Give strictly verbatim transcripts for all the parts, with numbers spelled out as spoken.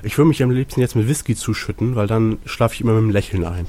Ich würde mich am liebsten jetzt mit Whisky zuschütten, weil dann schlafe ich immer mit einem Lächeln ein.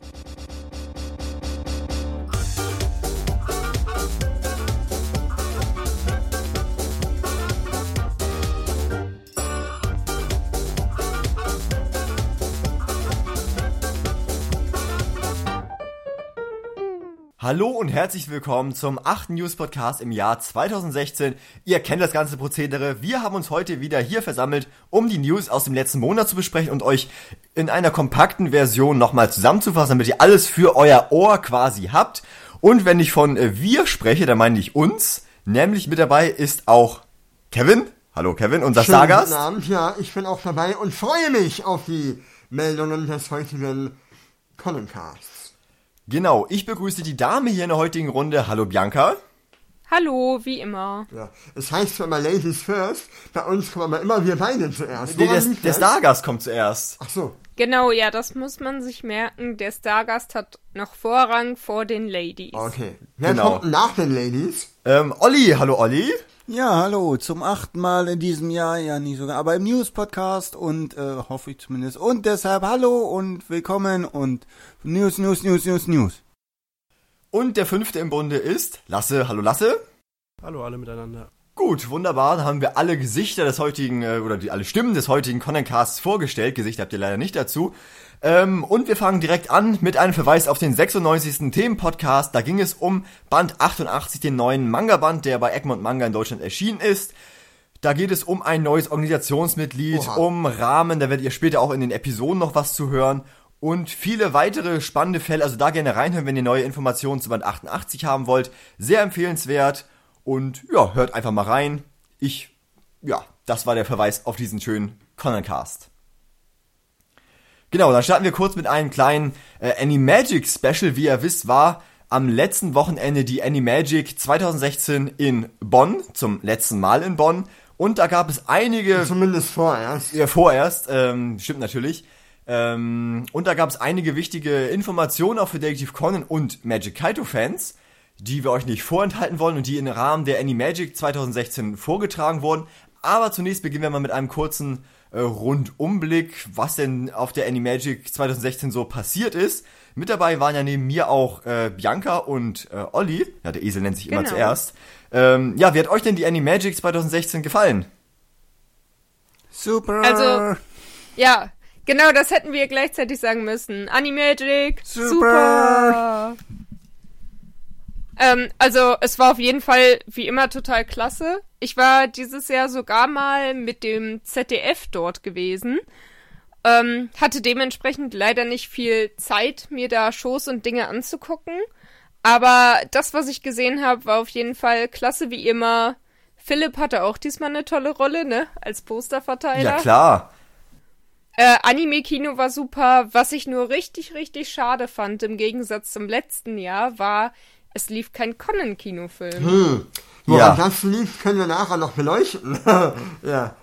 Hallo und herzlich willkommen zum achten News-Podcast im Jahr zweitausendsechzehn. Ihr kennt das ganze Prozedere. Wir haben uns heute wieder hier versammelt, um die News aus dem letzten Monat zu besprechen und euch in einer kompakten Version nochmal zusammenzufassen, damit ihr alles für euer Ohr quasi habt. Und wenn ich von äh, wir spreche, dann meine ich uns. Nämlich mit dabei ist auch Kevin. Hallo Kevin, unser Schönen Stargast. Guten Abend, ja, ich bin auch dabei und freue mich auf die Meldungen des heutigen Conencasts. Genau, ich begrüße die Dame hier in der heutigen Runde. Hallo Bianca. Hallo, wie immer. Ja, es heißt zwar immer Ladies first, bei uns kommen aber immer wir beide zuerst. Nee, der, der Stargast kommt zuerst. Ach so. Genau, ja, das muss man sich merken. Der Stargast hat noch Vorrang vor den Ladies. Okay. Wer Genau. kommt nach den Ladies? Ähm, Olli, hallo Olli. Ja, hallo, zum achten Mal in diesem Jahr, ja nicht sogar, aber im News-Podcast und, äh, hoffe ich zumindest. Und deshalb hallo und willkommen und News, News, News, News, News. Und der fünfte im Bunde ist Lasse. Hallo Lasse. Hallo alle miteinander. Gut, wunderbar. Dann haben wir alle Gesichter des heutigen, äh, oder die alle Stimmen des heutigen Conencasts vorgestellt. Gesichter habt ihr leider nicht dazu. Ähm, und wir fangen direkt an mit einem Verweis auf den sechsundneunzigsten Themenpodcast. Da ging es um Band achtundachtzig, den neuen Manga-Band, der bei Egmont Manga in Deutschland erschienen ist. Da geht es um ein neues Organisationsmitglied, Oha. um Rahmen, da werdet ihr später auch in den Episoden noch was zu hören. Und viele weitere spannende Fälle, also da gerne reinhören, wenn ihr neue Informationen zu Band achtundachtzig haben wollt. Sehr empfehlenswert und ja, hört einfach mal rein. Ich, ja, das war der Verweis auf diesen schönen Conencast. Genau, dann starten wir kurz mit einem kleinen äh, Animagic Special. Wie ihr wisst, war am letzten Wochenende die Animagic zweitausendsechzehn in Bonn, zum letzten Mal in Bonn. Und da gab es einige... Zumindest vorerst. Ja, vorerst, ähm, stimmt natürlich. Ähm, und da gab es einige wichtige Informationen auch für Detective Conan und Magic Kaito-Fans, die wir euch nicht vorenthalten wollen und die im Rahmen der Animagic zweitausendsechzehn vorgetragen wurden. Aber zunächst beginnen wir mal mit einem kurzen äh, Rundumblick, was denn auf der Animagic zweitausendsechzehn so passiert ist. Mit dabei waren ja neben mir auch äh, Bianca und äh, Olli. Ja, der Esel nennt sich immer Genau. zuerst. Ähm, ja, wie hat euch denn die Animagic zweitausendsechzehn gefallen? Super. Also, ja, genau, das hätten wir gleichzeitig sagen müssen. Animagic, Super. super. Ähm, also, es war auf jeden Fall wie immer total klasse. Ich war dieses Jahr sogar mal mit dem Z D F dort gewesen. Ähm, hatte dementsprechend leider nicht viel Zeit, mir da Shows und Dinge anzugucken. Aber das, was ich gesehen habe, war auf jeden Fall klasse wie immer. Philipp hatte auch diesmal eine tolle Rolle, ne? Als Posterverteiler. Ja, klar. Äh, Anime-Kino war super. Was ich nur richtig, richtig schade fand, im Gegensatz zum letzten Jahr, war, es lief kein Conan-Kinofilm. Hm. Woran Ja. das liegt, können wir nachher noch beleuchten. Ja.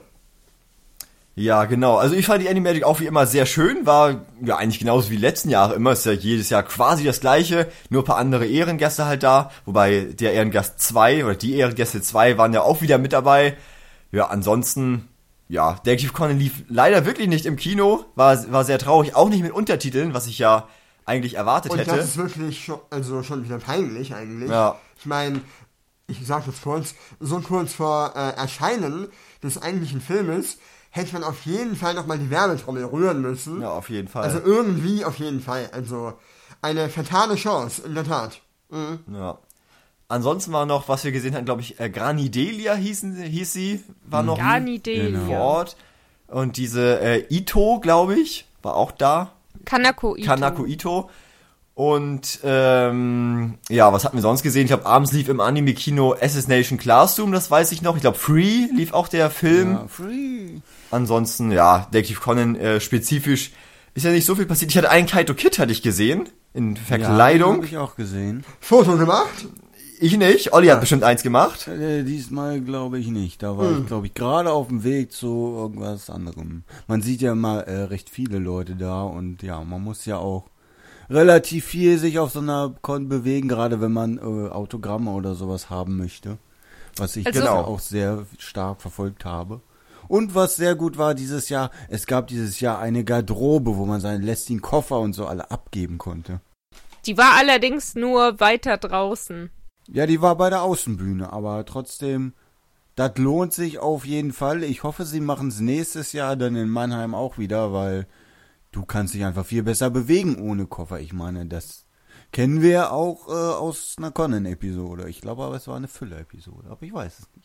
Ja, genau. Also ich fand die Animagic auch wie immer sehr schön. War ja eigentlich genauso wie die letzten Jahre immer. Ist ja jedes Jahr quasi das gleiche. Nur ein paar andere Ehrengäste halt da. Wobei der Ehrengast zwei oder die Ehrengäste zwei waren ja auch wieder mit dabei. Ja, ansonsten, ja, Detective Conan lief leider wirklich nicht im Kino. War, war sehr traurig. Auch nicht mit Untertiteln, was ich ja eigentlich erwartet Und hätte. das ist wirklich schon, also schon wieder peinlich eigentlich. Ja. Ich meine, ich sag das kurz, so kurz vor äh, Erscheinen des eigentlichen Filmes hätte man auf jeden Fall nochmal die Werbetrommel rühren müssen. Ja, auf jeden Fall. Also irgendwie auf jeden Fall. Also eine fatale Chance, in der Tat. Mhm. Ja. Ansonsten war noch, was wir gesehen hatten, glaube ich, äh, Granidelia hießen, hieß sie, war noch Garnidelia. vor Ort. Und diese äh, Ito, glaube ich, war auch da. Kanako Ito. Kanako Ito. Und ähm, ja, was hatten wir sonst gesehen? Ich glaube, abends lief im Anime-Kino Assassination Classroom, das weiß ich noch. Ich glaube, Free lief auch der Film. Ja, free. Ansonsten, ja, Detective Conan äh, spezifisch ist ja nicht so viel passiert. Ich hatte einen Kaito Kid, hatte ich gesehen, in Ja, Verkleidung. habe ich auch gesehen. Foto gemacht? Ich nicht, Olli hat bestimmt eins gemacht. Äh, diesmal glaube ich nicht. Da war ich, glaube ich, gerade auf dem Weg zu irgendwas anderem. Man sieht ja immer äh, recht viele Leute da und ja, man muss ja auch relativ viel sich auf so einer Con bewegen, gerade wenn man äh, Autogramme oder sowas haben möchte. Was ich Also- genau auch sehr stark verfolgt habe. Und was sehr gut war dieses Jahr, es gab dieses Jahr eine Garderobe, wo man seinen lästigen Koffer und so alle abgeben konnte. Die war allerdings nur weiter draußen. Ja, die war bei der Außenbühne, aber trotzdem, das lohnt sich auf jeden Fall. Ich hoffe, sie machen es nächstes Jahr dann in Mannheim auch wieder, weil du kannst dich einfach viel besser bewegen ohne Koffer. Ich meine, das kennen wir auch äh, aus einer Conan-Episode. Ich glaube aber, es war eine Füller-Episode, aber ich weiß es nicht.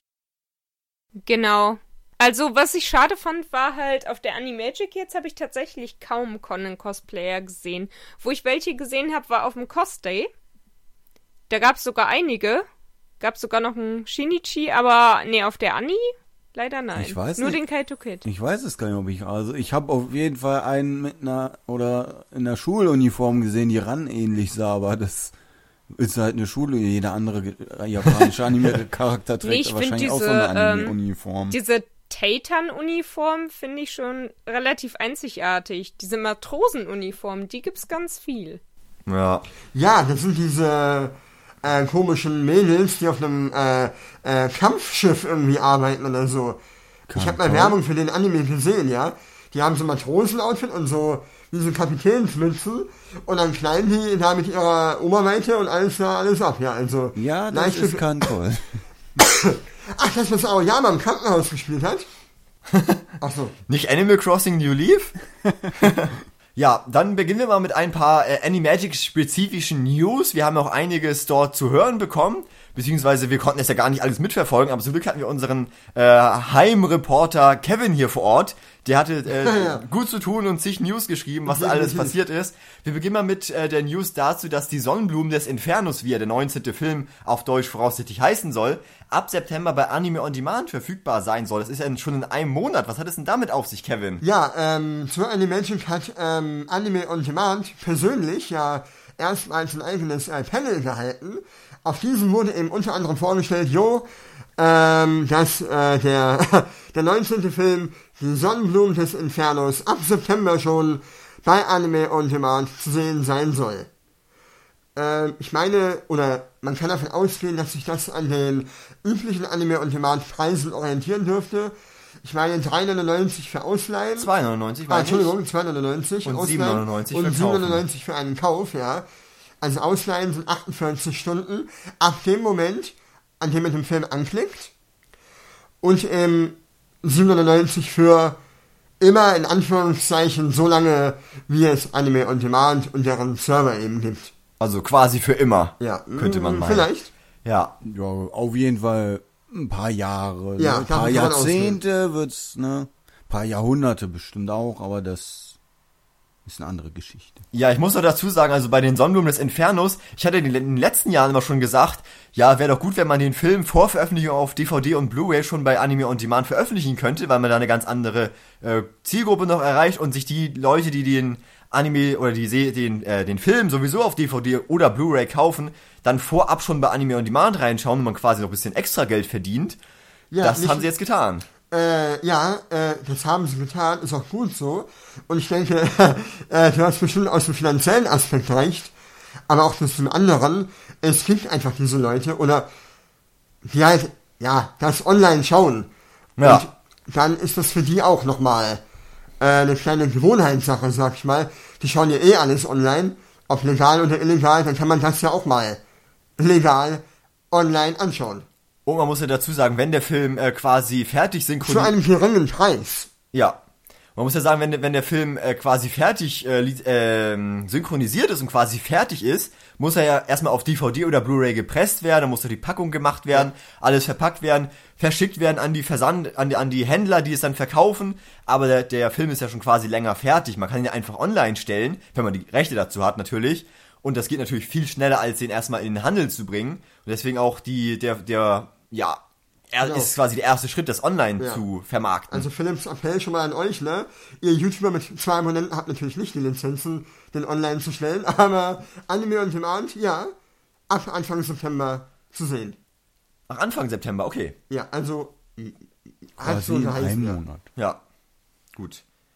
Genau. Also, was ich schade fand, war halt, auf der Animagic jetzt habe ich tatsächlich kaum Conan-Cosplayer gesehen. Wo ich welche gesehen habe, war auf dem Cosday. Da gab es sogar einige. Gab es sogar noch einen Shinichi, aber nee, auf der Annie leider nein. Ich weiß Nur nicht. den Kaito Kid. Ich weiß es gar nicht, ob ich, also ich habe auf jeden Fall einen mit einer, oder in einer Schuluniform gesehen, die ran ähnlich sah, aber das ist halt eine Schule, jeder andere japanische animierte Charakter trägt Nee, ich wahrscheinlich find auch so diese, eine ähm, Anime-Uniform. Diese Taitan-Uniform finde ich schon relativ einzigartig. Diese Matrosen-Uniform, die gibt's ganz viel. Ja. Ja, das sind diese äh, komischen Mädels, die auf einem äh, äh, Kampfschiff irgendwie arbeiten oder so. Kann ich habe mal toll. Werbung für den Anime gesehen, ja. Die haben so Matrosen-Outfit und so diese Kapitänsmützen und dann knallen die da mit ihrer Oberweite und alles da alles ab, ja, also. Ja, das leichte- ist Kantoll. Ach, das, was Aoyama im Krankenhaus gespielt hat? Ach so. Nicht Animal Crossing New Leaf? Ja, dann beginnen wir mal mit ein paar äh, Animagic-spezifischen News. Wir haben auch einiges dort zu hören bekommen, beziehungsweise wir konnten es ja gar nicht alles mitverfolgen, aber zum Glück hatten wir unseren äh, Heimreporter Kevin hier vor Ort. Der hatte äh, Ja, ja. gut zu tun und zig News geschrieben, was Ja, alles natürlich. passiert ist. Wir beginnen mal mit äh, der News dazu, dass die Sonnenblumen des Infernos, wie er der neunzehnte Film auf Deutsch voraussichtlich heißen soll, ab September bei Anime On Demand verfügbar sein soll. Das ist ja schon in einem Monat. Was hat es denn damit auf sich, Kevin? Ja, ähm, zur Animagic hat ähm, Anime On Demand persönlich ja erstmals ein eigenes äh, Panel gehalten. Auf diesem wurde eben unter anderem vorgestellt, jo, ähm, dass äh, der, der neunzehnte Film, die Sonnenblumen des Infernos, ab September schon bei Anime On Demand zu sehen sein soll. Ähm, ich meine, oder man kann davon ausgehen, dass sich das an den üblichen Anime On Demand Preisen orientieren dürfte. Ich meine drei neunundneunzig für Ausleihen. zwei neunundneunzig Ah, war ich. Entschuldigung, zwei neunundneunzig Und Ausleihen sieben neunundneunzig für und den sieben Kauf. neunundneunzig für einen Kauf, ja. Also Ausleihen sind achtundvierzig Stunden ab dem Moment, an dem man den Film anklickt. Und ähm, sieben neunundneunzig für immer in Anführungszeichen so lange, wie es Anime On Demand und deren Server eben gibt. Also quasi für immer, Ja, könnte man mm, meinen. Vielleicht. Ja, Ja, auf jeden Fall ein paar Jahre, Ja, ne? ein paar davon kann man Jahrzehnte wird's, ne? Ein paar Jahrhunderte bestimmt auch, aber das ist eine andere Geschichte. ja, ich muss noch dazu sagen, also bei den Sonnenblumen des Infernos, ich hatte in den letzten Jahren immer schon gesagt, ja, wäre doch gut, wenn man den Film vor Veröffentlichung auf D V D und Blu-ray schon bei Anime On Demand veröffentlichen könnte, weil man da eine ganz andere äh, Zielgruppe noch erreicht und sich die Leute, die den Anime oder die Se- den äh, den Film sowieso auf D V D oder Blu-ray kaufen, dann vorab schon bei Anime On Demand reinschauen und man quasi noch ein bisschen extra Geld verdient. Ja, das nicht- haben sie jetzt getan. Äh, ja, äh, das haben sie getan, ist auch gut so. Und ich denke, äh, du hast bestimmt aus dem finanziellen Aspekt recht, aber auch aus dem anderen, es gibt einfach diese Leute, oder die halt, ja, das online schauen. Ja. Und dann ist das für die auch nochmal äh, eine kleine Gewohnheitssache, sag ich mal. Die schauen ja eh alles online, ob legal oder illegal, dann kann man das ja auch mal legal online anschauen. Und man muss ja dazu sagen, wenn der Film äh, quasi fertig Zu synchronisiert... einem geringen Preis. Ja. Man muss ja sagen, wenn, der- wenn der Film äh, quasi fertig äh, li- ähm, synchronisiert ist und quasi fertig ist, muss er ja erstmal auf D V D oder Blu-ray gepresst werden, dann muss da die Packung gemacht werden, alles verpackt werden, verschickt werden an die Versand, an die, an die Händler, die es dann verkaufen. Aber der, der Film ist ja schon quasi länger fertig. Man kann ihn ja einfach online stellen, wenn man die Rechte dazu hat natürlich. Und das geht natürlich viel schneller, als den erstmal in den Handel zu bringen. Und deswegen auch die, der, der, ja, er Genau. ist quasi der erste Schritt, das online Ja. zu vermarkten. Also Philips Appell schon mal an euch, ne? Ihr YouTuber mit zwei Abonnenten habt natürlich nicht die Lizenzen, den online zu stellen, aber Anime On Demand, ja, ab Anfang September zu sehen. Ach, Anfang September, okay. Ja, also, hat Quasi so in geheißen, einem ja. Monat. Ja, gut.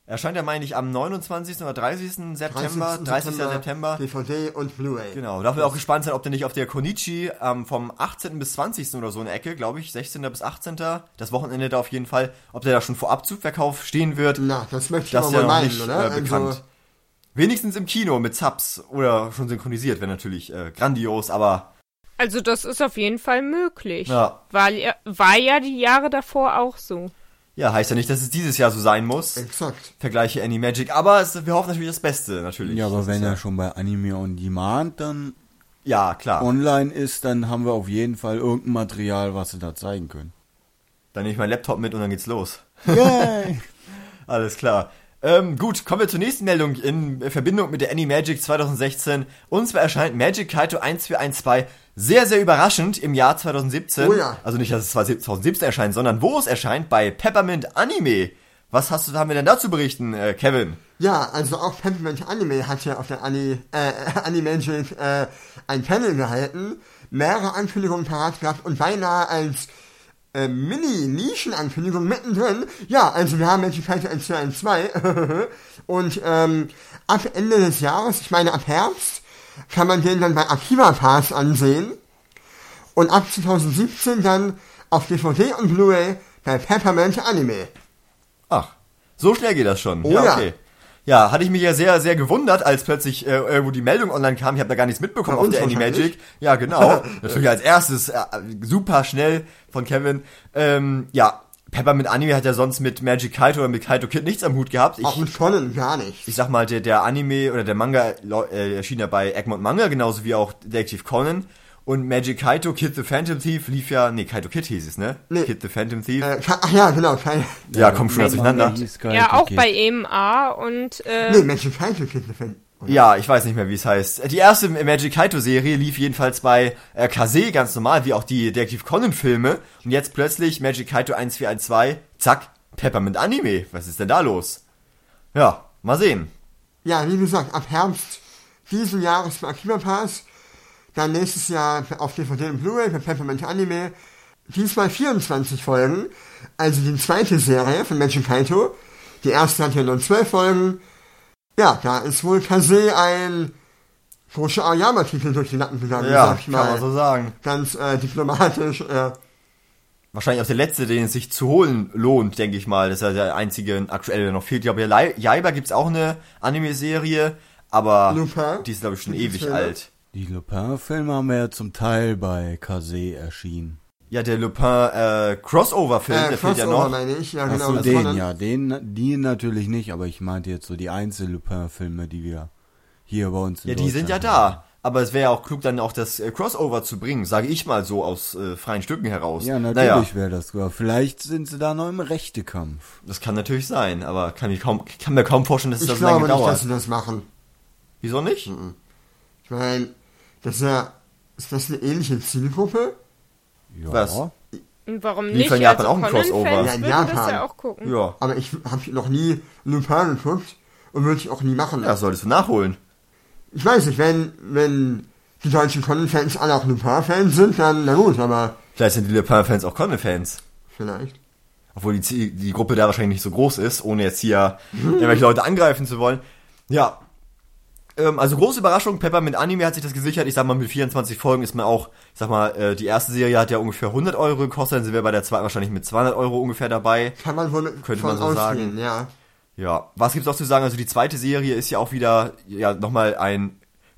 Erscheint ja, meine ich, am neunundzwanzigsten oder dreißigsten September, dreißigsten September. D V D und Blu-ray. Genau, darf wir auch gespannt sein, ob der nicht auf der Konichi ähm, vom achtzehnten bis zwanzigsten oder so eine Ecke, glaube ich, sechzehnten bis achtzehnten Das Wochenende da auf jeden Fall, ob der da schon vor Abzugverkauf stehen wird. Na, das möchte ich das aber ist ja mal noch meinen, nicht oder? äh, bekannt. Also, Wenigstens im Kino mit Subs oder schon synchronisiert, wäre natürlich äh, grandios, aber Also das ist auf jeden Fall möglich. ja. War, ja- war ja die Jahre davor auch so. Ja, heißt ja nicht, dass es dieses Jahr so sein muss. exakt. Vergleiche Animagic, aber es, wir hoffen natürlich das Beste, natürlich. Ja, aber Das wenn ist er schon bei Anime on Demand dann Ja, klar. online ist, dann haben wir auf jeden Fall irgendein Material, was sie da zeigen können. Dann nehme ich meinen Laptop mit und dann geht's los. Yay! Alles klar. Ähm, gut, kommen wir zur nächsten Meldung in Verbindung mit der Animagic zwanzig sechzehn. Und zwar erscheint Magic Kaito eins vier eins zwei sehr, sehr überraschend im Jahr zwanzig siebzehn. Oh ja. Also nicht, dass es zwanzig siebzehn erscheint, sondern wo es erscheint, bei Peppermint Anime. Was hast du, haben wir denn dazu berichten, äh, Kevin? Ja, also auch Peppermint Anime hat ja auf der Ani, äh, Animagic äh, ein Panel gehalten, mehrere Ankündigungen parat gehabt und beinahe als äh, Mini-Nischen-Ankündigung mittendrin. Ja, also wir haben Magic Kaito eins vier eins zwei und ähm, ab Ende des Jahres, ich meine ab Herbst, kann man den dann bei Akiba Pass ansehen und ab zwanzig siebzehn dann auf D V D und Blu-ray bei Peppermint Anime. Ach, so schnell geht das schon. Oh ja. okay. Ja, hatte ich mich ja sehr, sehr gewundert, als plötzlich äh, irgendwo die Meldung online kam. Ich habe da gar nichts mitbekommen Bei auf uns der wahrscheinlich. Animagic. Ja, genau. Natürlich als erstes, äh, super schnell von Kevin. Ähm, ja, Peppermint Anime hat ja sonst mit Magic Kaito oder mit Kaito Kid nichts am Hut gehabt. Auch Ich, mit Conan gar nicht. ich sag mal, der, der Anime oder der Manga äh, erschien ja bei Egmont Manga, genauso wie auch Detective Conan. Und Magic Kaito, Kid the Phantom Thief lief ja, nee, Kaito Kid hieß es, ne? Nee. Kid the Phantom Thief. Äh, Ka- ach ja, genau, kein, ja, kommt schon ganz durcheinander. Ja, auch bei E M A und äh, nee, Magic Kaito Kid the Fan. Ja, ich weiß nicht mehr, wie es heißt. Die erste Magic Kaito-Serie lief jedenfalls bei äh, Kase ganz normal, wie auch die Detective Conan-Filme. Und jetzt plötzlich Magic Kaito eins vier eins zwei, zack, Peppermint Anime. Was ist denn da los? Ja, mal sehen. Ja, wie gesagt, ab Herbst diesen Jahres bei Akiba Pass, dann nächstes Jahr auf D V D und Blu-ray bei Peppermint Anime, diesmal vierundzwanzig Folgen, also die zweite Serie von Magic Kaito. Die erste hat ja nur zwölf Folgen. Ja, da ist wohl Kase ein Fusho Aoyama-Titel durch die Lappen gegangen, Ja, sag ich kann mal. man so sagen. Ganz äh, diplomatisch. Äh, Wahrscheinlich auch der letzte, den es sich zu holen lohnt, denke ich mal. Das ist ja der einzige aktuelle, der noch fehlt. Ich glaube, bei Jaiba gibt's auch eine Anime-Serie, aber Lupin? die ist, glaube ich, schon Gibt's ewig Filme? alt. Die Lupin-Filme haben wir ja zum Teil bei Kase erschienen. Ja, der Lupin äh, Crossover-Film, äh, der fehlt ja Crossover noch. meine ich, ja Ach genau. so, mit den, Conan. ja, den, die natürlich nicht, aber ich meinte jetzt so die Einzel-Lupin-Filme, die wir hier bei uns in Ja, die sind ja Deutschland haben. da. Aber es wäre ja auch klug, dann auch das äh, Crossover zu bringen, sage ich mal so aus äh, freien Stücken heraus. Ja, Naja, natürlich wäre das sogar. Vielleicht sind sie da noch im Rechtekampf. das kann natürlich sein, aber kann, ich kaum, kann mir kaum vorstellen, dass es Ich das so lange glaube nicht, dass dauert. sie das machen. Wieso nicht? Ich meine, das ist ja, ist das eine ähnliche Zielgruppe? Ja. Was? und warum Lief nicht? in Japan also auch ein Crossover. Conan-Fans Ja, in würden das Japan. ja auch gucken. Ja. Aber ich habe noch nie Lupin geguckt und würde ich auch nie machen. Ja, solltest du nachholen. Ich weiß nicht, wenn, wenn die deutschen Conan-Fans alle auch Lupin-Fans sind, dann na gut, aber Vielleicht sind die Lupin-Fans auch Conan-Fans. vielleicht. Obwohl die, Zie- die Gruppe da wahrscheinlich nicht so groß ist, ohne jetzt hier irgendwelche Leute angreifen zu wollen. Ja. Ähm, also große Überraschung, Peppermint Anime hat sich das gesichert. Ich sag mal, mit vierundzwanzig Folgen ist man auch, ich sag mal, äh, die erste Serie hat ja ungefähr hundert Euro gekostet, dann sind wir bei der zweiten wahrscheinlich mit zweihundert Euro ungefähr dabei. Kann man wohl Könnte von man so ausgehen, sagen. ja. Ja, was gibt's auch zu sagen? Also die zweite Serie ist ja auch wieder, ja, nochmal ein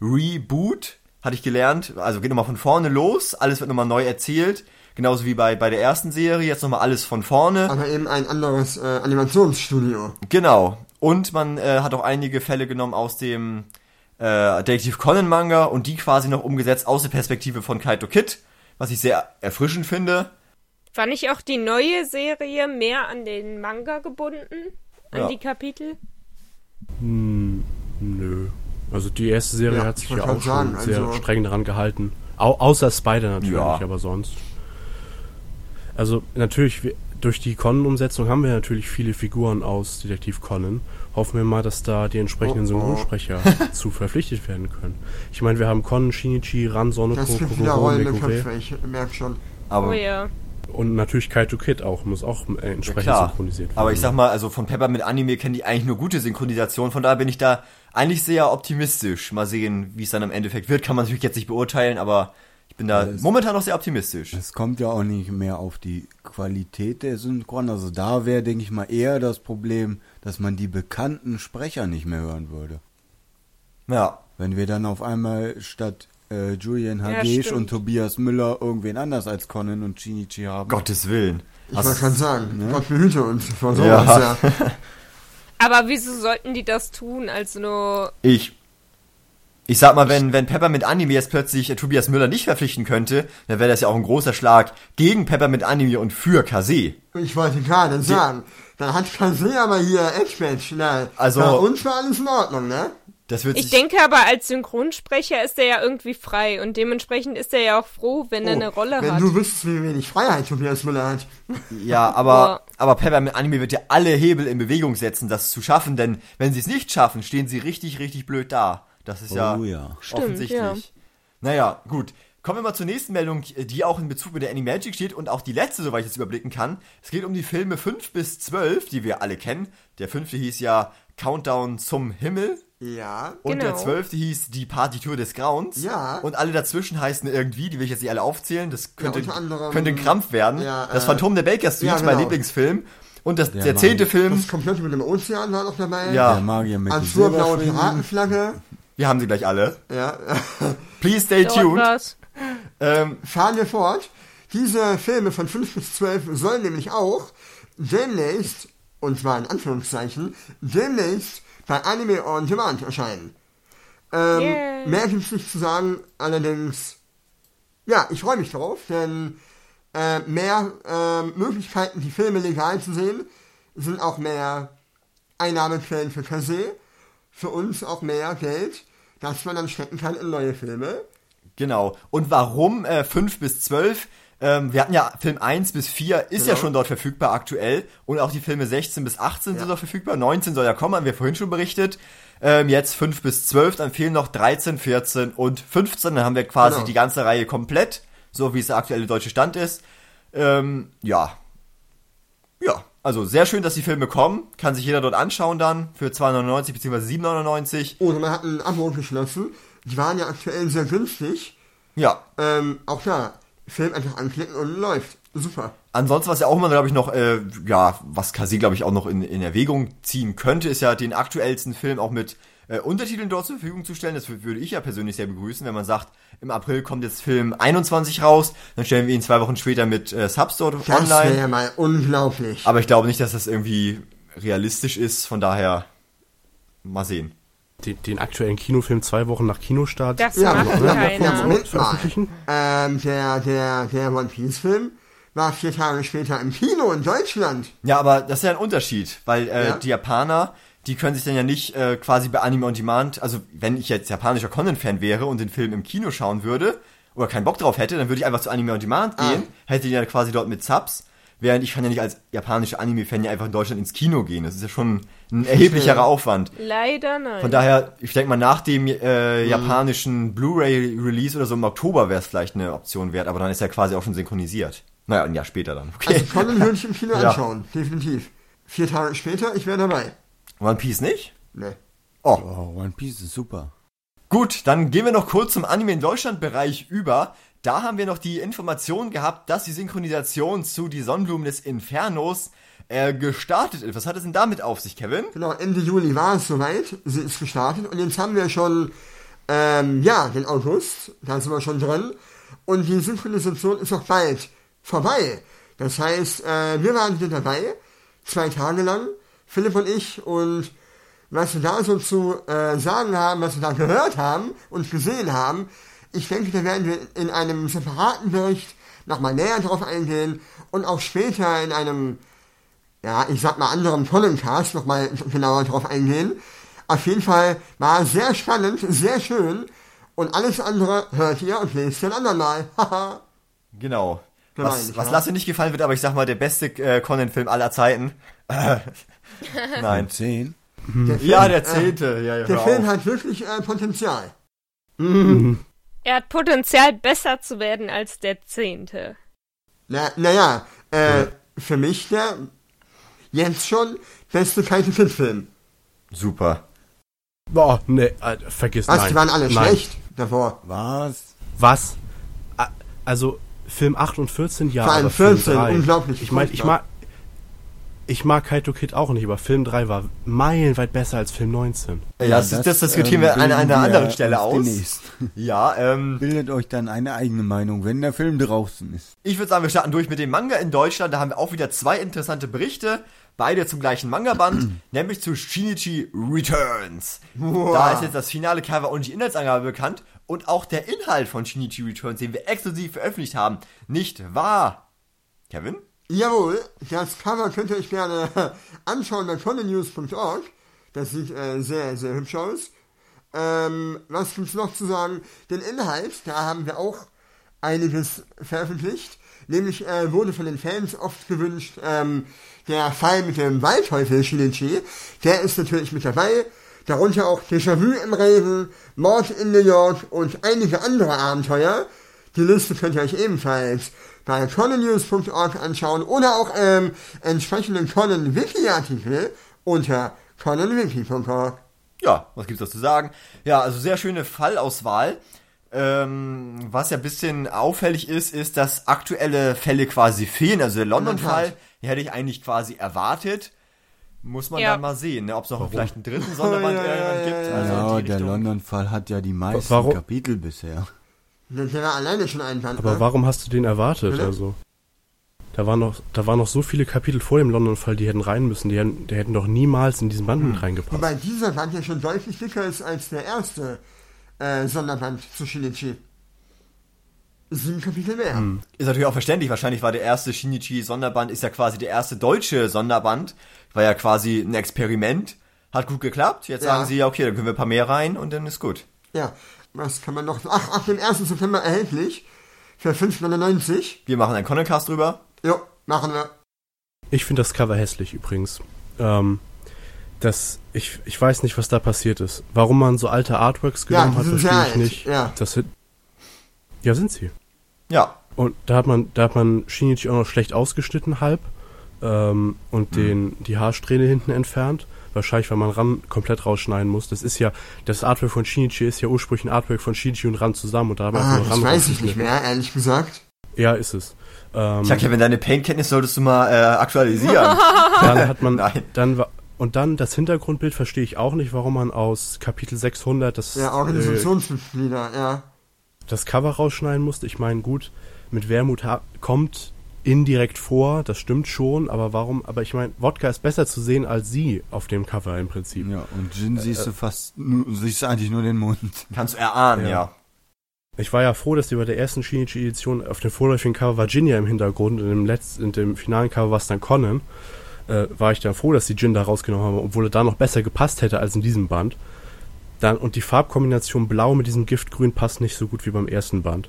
Reboot, hatte ich gelernt. Also geht nochmal von vorne los, alles wird nochmal neu erzählt. Genauso wie bei, bei der ersten Serie, jetzt nochmal alles von vorne. Aber eben ein anderes äh, Animationsstudio. Genau. Und man äh, hat auch einige Fälle genommen aus dem äh, Detective Conan Manga und die quasi noch umgesetzt aus der Perspektive von Kaito Kid, was ich sehr erfrischend finde. War nicht auch die neue Serie mehr an den Manga gebunden? An Ja. die Kapitel? Hm, nö. Also die erste Serie Ja, hat ich sich wollte ja auch gerade schon sagen, sehr also- streng daran gehalten. Au außer Spider natürlich, Ja. aber sonst. Also natürlich, wir- durch die Conan-Umsetzung haben wir natürlich viele Figuren aus Detektiv Conan. Hoffen wir mal, dass da die entsprechenden Oh, oh. Synchronsprecher zu verpflichtet werden können. Ich meine, wir haben Conan, Shinichi, Ran, Sonoko, Das gibt wieder Kokoro, rollende Megure. Köpfe, ich merke schon. Aber Oh ja. Und natürlich Kaito Kid auch, muss auch äh, entsprechend Ja, klar. synchronisiert werden. Aber ich sag mal, also von Peppermint Anime kenne ich eigentlich nur gute Synchronisation, von daher bin ich da eigentlich sehr optimistisch. Mal sehen, wie es dann im Endeffekt wird, kann man natürlich jetzt nicht beurteilen, aber ich bin da Ja, es- momentan noch sehr optimistisch. Es kommt ja auch nicht mehr auf die Qualität der Synchron. Also da wäre, denke ich mal, eher das Problem, dass man die bekannten Sprecher nicht mehr hören würde. Ja, Wenn wir dann auf einmal statt äh, Julian Ja, Hagesh stimmt. und Tobias Müller irgendwen anders als Conan und Shinichi haben. Gottes Willen. Ich Also, wollte gerade sagen, Gott behüte uns vor sowas, Ja. ja. Aber wieso sollten die das tun? Also nur, ich... Ich sag mal, wenn, wenn Peppermint Anime jetzt plötzlich äh, Tobias Müller nicht verpflichten könnte, dann wäre das ja auch ein großer Schlag gegen Peppermint Anime und für Kase. Ich wollte gerade sagen, dann hat Kase aber hier Edge-Match, ne? Also- Bei uns war alles in Ordnung, ne? Das wird ich sich... denke aber als Synchronsprecher ist er ja irgendwie frei und dementsprechend ist er ja auch froh, wenn er eine Rolle Oh, wenn hat. du wüsstest, wie wenig Freiheit Tobias Müller hat. Ja, aber, aber Peppermint Anime wird ja alle Hebel in Bewegung setzen, das zu schaffen, denn wenn sie es nicht schaffen, stehen sie richtig, richtig blöd da. Das ist ja, Oh ja. Stimmt, offensichtlich. ja. Naja, gut. Kommen wir mal zur nächsten Meldung, die auch in Bezug mit der Animagic steht und auch die letzte, soweit ich es überblicken kann. Es geht um die Filme fünf bis zwölf, die wir alle kennen. Der fünfte hieß ja Countdown zum Himmel. Ja. Und Genau. der zwölfte hieß Die Partitur des Grauens. Ja. Und alle dazwischen heißen irgendwie, die will ich jetzt nicht alle aufzählen, das könnte, unter anderem- könnte ein Krampf werden. Ja, das äh, Phantom der Baker Street, ja, mein genau. Lieblingsfilm. Und das, der, Der zehnte Mann. Film, Das komplett mit dem Ozean war noch dabei. Ja. Der Magier mit dem Azurblaue Silberschwingen. Piratenflagge. wir haben sie gleich alle. Ja. Please stay Dort tuned. war's. Ähm, Fahren wir fort. Diese Filme von fünf bis zwölf sollen nämlich auch demnächst, und zwar in Anführungszeichen, demnächst bei Anime On Demand erscheinen. Ähm, Yay. mehr gibt's nicht zu sagen, allerdings, ja, ich freue mich drauf, denn äh, mehr äh, Möglichkeiten, die Filme legal zu sehen, sind auch mehr Einnahmequellen für Kase, für uns auch mehr Geld, das man dann stecken kann in neue Filme. Genau. Und warum äh, fünf bis zwölf? Ähm, wir hatten ja Film eins bis vier, ist ja Genau. schon dort verfügbar aktuell. Und auch die Filme sechzehn bis achtzehn Ja. sind dort verfügbar. neunzehn soll ja kommen, haben wir vorhin schon berichtet. Ähm, jetzt fünf bis zwölf, dann fehlen noch dreizehn, vierzehn und fünfzehn. Dann haben wir quasi Genau. die ganze Reihe komplett, so wie es der aktuelle deutsche Stand ist. Ähm, ja. Ja, also sehr schön, dass die Filme kommen. Kann sich jeder dort anschauen dann für zwei neunundneunzig bzw. sieben neunundneunzig. Oder man hat ein Abo geschlossen. Die waren ja aktuell sehr günstig. Ja. Ähm, auch da, Film einfach anklicken und läuft. Super. Ansonsten, was ja auch immer, glaube ich, noch, äh, ja, was Kase, glaube ich, auch noch in, in Erwägung ziehen könnte, ist ja den aktuellsten Film auch mit äh, Untertiteln dort zur Verfügung zu stellen. Das w- würde ich ja persönlich sehr begrüßen, wenn man sagt, im April kommt jetzt Film einundzwanzig raus, dann stellen wir ihn zwei Wochen später mit äh, Subs dort Das wäre online. ja mal unglaublich. Aber ich glaube nicht, dass das irgendwie realistisch ist, von daher mal sehen. Den, den aktuellen Kinofilm zwei Wochen nach Kinostart Das Ja, macht ja, ja, keiner. Moment mal. veröffentlichen. Ähm, der, der, der One Piece Film war vier Tage später im Kino in Deutschland. Ja, aber das ist ja ein Unterschied, weil äh, Ja. die Japaner, die können sich dann ja nicht äh, quasi bei Anime on Demand, also wenn ich jetzt japanischer Conan-Fan wäre und den Film im Kino schauen würde oder keinen Bock drauf hätte, dann würde ich einfach zu Anime on Demand Ah. gehen, hätte den ja quasi dort mit Subs, während ich kann ja nicht als japanischer Anime-Fan ja einfach in Deutschland ins Kino gehen. Das ist ja schon ein erheblicherer Aufwand. Leider nein. Von daher, ich denke mal, nach dem äh, japanischen Blu-ray-Release oder so im Oktober wäre es vielleicht eine Option wert, aber dann ist er quasi auch schon synchronisiert. Naja, ein Jahr später dann. Okay. Also Conan würde ich im Kino Ja. anschauen, definitiv. Vier Tage später, ich wäre dabei. One Piece nicht? Ne. Oh. Oh, One Piece ist super. Gut, dann gehen wir noch kurz zum Anime in Deutschland-Bereich über. Da haben wir noch die Information gehabt, dass die Synchronisation zu Die Sonnenblumen des Infernos äh, gestartet ist. Was hat es denn damit auf sich, Kevin? Genau, Ende Juli war es soweit, sie ist gestartet und jetzt haben wir schon, ähm, ja, den August, da sind wir schon drin und die Synchronisation ist auch bald vorbei. Das heißt, äh, wir waren wieder dabei, zwei Tage lang, Philipp und ich, und was wir da so zu äh, sagen haben, was wir da gehört haben und gesehen haben, ich denke, da werden wir in einem separaten Bericht nochmal näher drauf eingehen und auch später in einem, ja, ich sag mal anderen Podcast nochmal genauer drauf eingehen. Auf jeden Fall war es sehr spannend, sehr schön und alles andere hört ihr und lest den anderen Mal. Haha. Genau. Gemein, Was, nicht was wahr? Lasse nicht gefallen wird, aber ich sag mal, der beste äh, Conan-Film aller Zeiten. Nein. Zehn. Der Film, Ja, der zehnte. Ja, ja, Äh, der hör Film auf. hat wirklich äh, Potenzial. Er hat Potenzial, besser zu werden als der Zehnte. Na, naja, äh, ja. für mich der jetzt schon beste Kaito Kid Film. Super. Boah, ne, äh, vergiss Was, nein. die waren alle nein. schlecht davor. Was? Was? Also, Film acht und vierzehn, ja, Vor allem aber Film vierzehn, drei. unglaublich. Ich meine, ich mag, ich mag Kaito Kid auch nicht, aber Film drei war meilenweit besser als Film neunzehn. Ja, das, das, das diskutieren ähm, wir an einer bilden anderen wir Stelle uns aus. demnächst. Ja, ähm, Bildet euch dann eine eigene Meinung, wenn der Film draußen ist. ich würde sagen, wir starten durch mit dem Manga in Deutschland. Da haben wir auch wieder zwei interessante Berichte. Beide zum gleichen Manga-Band, nämlich zu Shinichi Returns. Wow. Da ist jetzt das finale Cover und die Inhaltsangabe bekannt. Und auch der Inhalt von Shinichi Returns, den wir exklusiv veröffentlicht haben. Nicht wahr, Kevin? Jawohl, das Cover könnt ihr euch gerne anschauen bei connenews punkt org. Das sieht äh, sehr, sehr hübsch aus. Ähm, was gibt's noch zu sagen? Den Inhalt, da haben wir auch einiges veröffentlicht. Nämlich äh, wurde von den Fans oft gewünscht, ähm, der Fall mit dem Waldteufel Shinichi, der ist natürlich mit dabei. Darunter auch Déjà-vu im Regen, Mord in New York und einige andere Abenteuer. Die Liste könnt ihr euch ebenfalls bei connenews punkt org anschauen oder auch ähm, entsprechenden Conan-Wiki-Artikel unter connenwiki punkt org. Ja, was gibt's dazu zu sagen? Ja, also sehr schöne Fallauswahl. Ähm, was ja ein bisschen auffällig ist, ist, dass aktuelle Fälle quasi fehlen. Also der London-Fall, den hätte ich eigentlich quasi erwartet. Muss man Ja. dann mal sehen, ne? Ob es noch vielleicht einen dritten Sonderband Ja, ja, irgendwann ja, gibt. ja, Also Ja, in die der Richtung. London-Fall hat ja die meisten Warum- Kapitel bisher. Der war alleine schon ein Band, Aber ne? warum hast du den erwartet? Bitte? Also, da waren noch, da waren noch so viele Kapitel vor dem London-Fall, die hätten rein müssen. Die hätten, die hätten doch niemals in diesen Band mit reingepasst. Wobei dieser Band ja schon deutlich dicker ist als der erste äh, Sonderband zu Shinichi. Sieben Kapitel mehr. Hm. Ist natürlich auch verständlich. Wahrscheinlich war der erste Shinichi-Sonderband, ist ja quasi der erste deutsche Sonderband. War ja quasi ein Experiment. Hat gut geklappt. Jetzt Ja. sagen sie, ja, okay, dann können wir ein paar mehr rein und dann ist gut. Ja, was kann man noch... Ach, ab dem ersten September erhältlich. Für fünf neunundneunzig. Wir machen einen Conan-Cast drüber. Jo, machen wir. Ich finde das Cover hässlich übrigens. Ähm, das, ich, ich weiß nicht, was da passiert ist. Warum man so alte Artworks Ja, genommen die hat, sind sehr verstehe ich alt, nicht. ja. Das, ja, sind sie. Ja. Und da hat man, da hat man Shinichi auch noch schlecht ausgeschnitten halb ähm, und den die Haarsträhne hinten entfernt. Wahrscheinlich, weil man Ran komplett rausschneiden muss. Das ist ja, das Artwork von Shinichi ist ja ursprünglich ein Artwork von Shinichi und Ran zusammen und da hat man Ah, einfach nur das Ran weiß ich rausgeschnitten. nicht mehr, ehrlich gesagt. Ja, ist es. Ähm, Tja, Kevin, deine Paint-Kenntnis solltest du mal äh, aktualisieren. dann hat man, Nein. dann war, und dann das Hintergrundbild verstehe ich auch nicht, warum man aus Kapitel sechshundert das, Ja, äh, Organisationsmitglieder, ja. das Cover rausschneiden musste. Ich meine, gut, mit Wermut ha- kommt indirekt vor, das stimmt schon, aber warum, aber ich meine, Wodka ist besser zu sehen als sie auf dem Cover im Prinzip. Ja, und Jin siehst du fast, nur, siehst du eigentlich nur den Mund. Kannst du erahnen, Ja. ja. Ich war ja froh, dass die bei der ersten Shinichi-Edition auf dem vorläufigen Cover war Jin ja im Hintergrund und im letzten, in dem finalen Cover war es dann Conan. Äh, war ich dann froh, dass die Jin da rausgenommen haben, obwohl er da noch besser gepasst hätte als in diesem Band. Dann, und die Farbkombination Blau mit diesem Giftgrün passt nicht so gut wie beim ersten Band.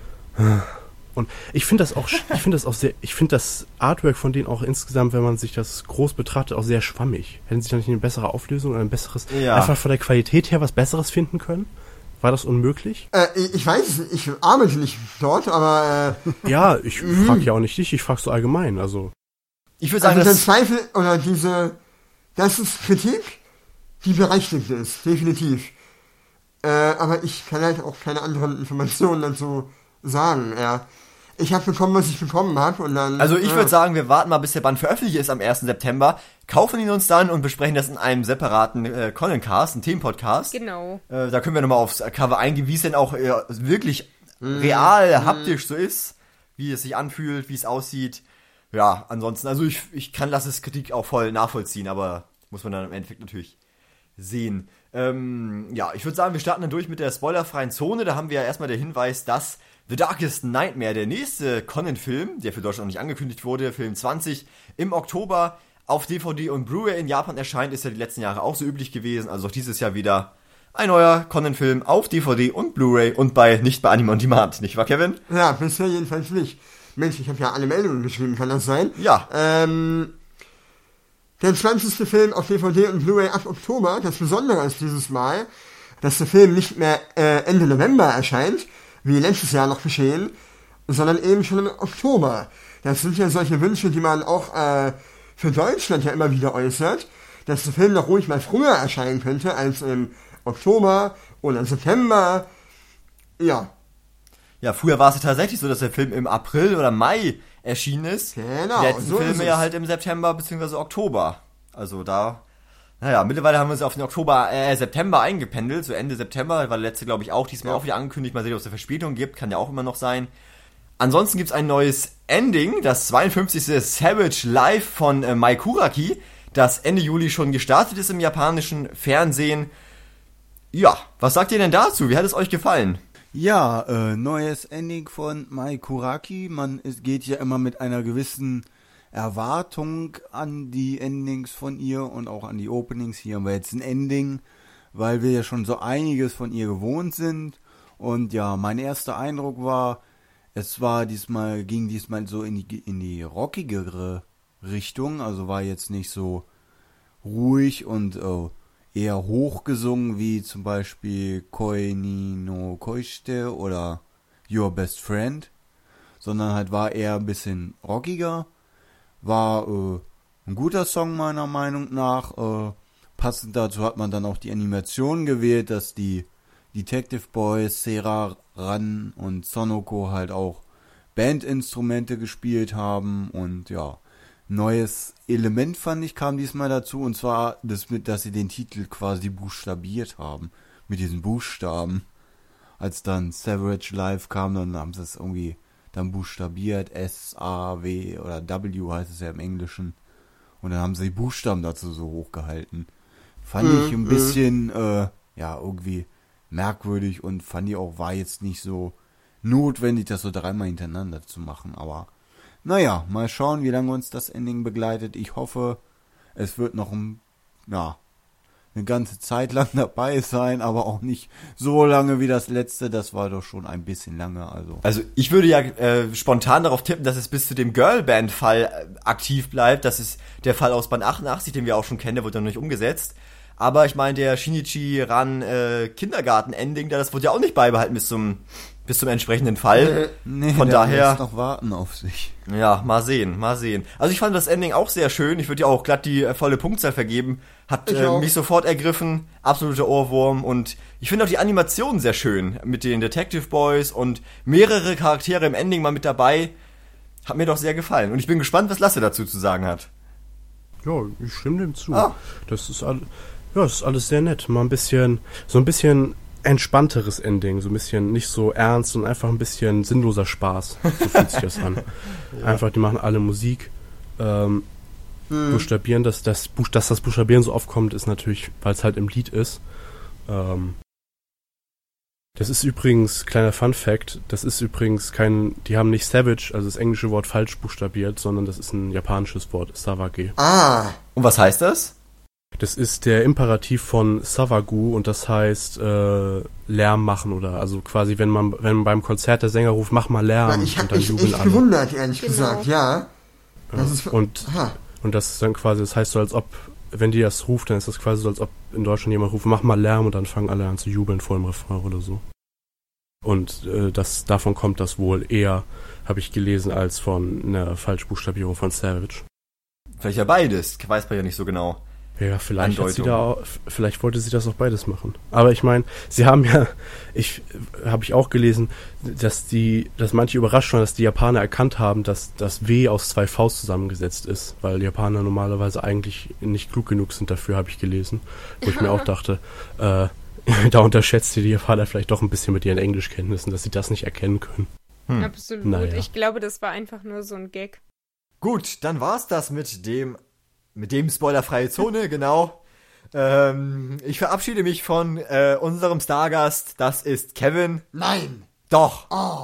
Und ich finde das auch, ich finde das auch sehr, ich finde das Artwork von denen auch insgesamt, wenn man sich das groß betrachtet, auch sehr schwammig. Hätten sie da nicht eine bessere Auflösung oder ein besseres, Ja. einfach von der Qualität her was Besseres finden können? War das unmöglich? Äh, ich, ich weiß es nicht, ich arbeite nicht dort, aber äh, Ja, ich frage ja auch nicht dich, ich frage so allgemein, also. Ich würde sagen, also der das, Zweifel oder diese, das ist Kritik, die berechtigt ist, definitiv. Äh, aber ich kann halt auch keine anderen Informationen dazu sagen, ja. Ich habe bekommen, was ich bekommen habe und dann... also ich ja. würde sagen, wir warten mal, bis der Band veröffentlicht ist am ersten September, kaufen ihn uns dann und besprechen das in einem separaten äh, Conan-Cast, einem Themenpodcast. Genau. Äh, da können wir nochmal aufs Cover eingehen, wie es denn auch äh, wirklich real, haptisch so ist, wie es sich anfühlt, wie es aussieht. Ja, ansonsten, also ich, ich kann Lasses Kritik auch voll nachvollziehen, aber muss man dann im Endeffekt natürlich sehen. Ähm, ja, ich würde sagen, wir starten dann durch mit der spoilerfreien Zone. Da haben wir ja erstmal der Hinweis, dass The Darkest Nightmare, der nächste Conan-Film, der für Deutschland noch nicht angekündigt wurde, Film zwanzig, im Oktober auf D V D und Blu-ray in Japan erscheint, ist ja die letzten Jahre auch so üblich gewesen. Also auch dieses Jahr wieder ein neuer Conan-Film auf D V D und Blu-ray und bei nicht bei Anime on Demand, nicht wahr, Kevin? Ja, bisher jedenfalls nicht. Mensch, ich habe ja alle Meldungen geschrieben, kann das sein? Ja. Ähm, der zwanzigste Film auf D V D und Blu-ray ab Oktober. Das Besondere ist dieses Mal, dass der Film nicht mehr äh, Ende November erscheint, wie letztes Jahr noch geschehen, sondern eben schon im Oktober. Das sind ja solche Wünsche, die man auch äh, für Deutschland ja immer wieder äußert, dass der Film doch ruhig mal früher erscheinen könnte als im Oktober oder September. Ja. Ja, früher war es ja tatsächlich so, dass der Film im April oder Mai erschienen ist. Genau, Die letzten so ist Filme es. ja halt im September bzw. Oktober. Also da, naja, mittlerweile haben wir uns auf den Oktober, äh, September eingependelt, so Ende September, war der letzte, glaube ich, auch, diesmal Ja. auch wieder angekündigt, mal sehen, ob es eine Verspätung gibt, kann ja auch immer noch sein. Ansonsten gibt's ein neues Ending, das zweiundfünfzigste Savage Live von äh, Mai Kuraki, das Ende Juli schon gestartet ist im japanischen Fernsehen. Ja, was sagt ihr denn dazu? Wie hat es euch gefallen? Ja, äh, neues Ending von Mai Kuraki. Man es geht ja immer mit einer gewissen Erwartung an die Endings von ihr und auch an die Openings. Hier haben wir jetzt ein Ending, weil wir ja schon so einiges von ihr gewohnt sind. Und ja, mein erster Eindruck war, es war diesmal, ging diesmal so in die, in die rockigere Richtung, also war jetzt nicht so ruhig und äh, eher hochgesungen wie zum Beispiel Koi ni no Koishite oder Your Best Friend, sondern halt war eher ein bisschen rockiger, war äh, ein guter Song meiner Meinung nach, äh, passend dazu hat man dann auch die Animation gewählt, dass die Detective Boys, Sera, Ran und Sonoko halt auch Bandinstrumente gespielt haben und ja, neues Element fand ich kam diesmal dazu und zwar das mit, dass sie den Titel quasi buchstabiert haben mit diesen Buchstaben. Als dann Savage Live kam, dann haben sie es irgendwie dann buchstabiert, S, A, W oder W heißt es ja im Englischen und dann haben sie die Buchstaben dazu so hochgehalten. Fand Mhm, ich ein bisschen äh, ja irgendwie merkwürdig und fand ich auch, war jetzt nicht so notwendig, das so dreimal hintereinander zu machen, aber naja, mal schauen, wie lange uns das Ending begleitet. Ich hoffe, es wird noch ein, ja, eine ganze Zeit lang dabei sein, aber auch nicht so lange wie das letzte, das war doch schon ein bisschen lange, also. Also ich würde ja äh, spontan darauf tippen, dass es bis zu dem Girlband-Fall äh, aktiv bleibt. Das ist der Fall aus Band achtundachtzig, den wir auch schon kennen, der wurde noch nicht umgesetzt. Aber ich meine, der Shinichi Ran äh, Kindergarten-Ending, das wurde ja auch nicht beibehalten bis zum bis zum entsprechenden Fall. Nee, Von der daher, lässt noch warten auf sich. ja, mal sehen, mal sehen. Also ich fand das Ending auch sehr schön. Ich würde ja auch glatt die äh, volle Punktzahl vergeben. Hat Ich äh, auch. mich sofort ergriffen. Absoluter Ohrwurm. Und ich finde auch die Animation sehr schön. Mit den Detective Boys und mehrere Charaktere im Ending mal mit dabei. Hat mir doch sehr gefallen. Und ich bin gespannt, was Lasse dazu zu sagen hat. Ja, ich stimme dem zu. Ah. Das ist all, ja, das ist alles sehr nett. Mal ein bisschen, so ein bisschen entspannteres Ending, so ein bisschen nicht so ernst und einfach ein bisschen sinnloser Spaß. So fühlt sich das an. Ja. Einfach, die machen alle Musik. Ähm, hm. Buchstabieren, dass das, Buch, dass das Buchstabieren so oft kommt, ist natürlich, weil es halt im Lied ist. Ähm, das ist übrigens, kleiner Fun Fact, das ist übrigens kein, die haben nicht Savage, also das englische Wort falsch buchstabiert, sondern das ist ein japanisches Wort, Savage. Ah. Und was heißt das? Das ist der Imperativ von Savagu und das heißt äh, Lärm machen oder also quasi wenn man wenn man beim Konzert der Sänger ruft, mach mal Lärm Ja, ich und habe dann mich jubeln echt alle. gewundert, ehrlich Genau. gesagt, ja. Das Ja. ist, Und aha. und das ist dann quasi, das heißt so als ob, wenn die das ruft, dann ist das quasi so als ob in Deutschland jemand ruft, mach mal Lärm und dann fangen alle an zu jubeln vor dem Refrain oder so. Und äh, das davon kommt das wohl eher, habe ich gelesen, als von einer Falschbuchstabierung von Savage. Vielleicht ja beides. Weiß man ja nicht so genau. Ja, vielleicht hat sie Andeutung. da auch, vielleicht wollte sie das auch beides machen. Aber ich meine, sie haben ja, ich habe ich auch gelesen, dass die, dass manche überrascht waren, dass die Japaner erkannt haben, dass das W aus zwei Vs zusammengesetzt ist, weil Japaner normalerweise eigentlich nicht klug genug sind dafür, habe ich gelesen. Wo ich mir auch dachte, äh, da unterschätzt ihr die Japaner vielleicht doch ein bisschen mit ihren Englischkenntnissen, dass sie das nicht erkennen können. Hm. Absolut. Naja. Ich glaube, das war einfach nur so ein Gag. Gut, dann war's das mit dem mit dem spoilerfreie Zone, genau. Ähm, ich verabschiede mich von äh, unserem Stargast. Das ist Kevin. Nein. Doch. Oh.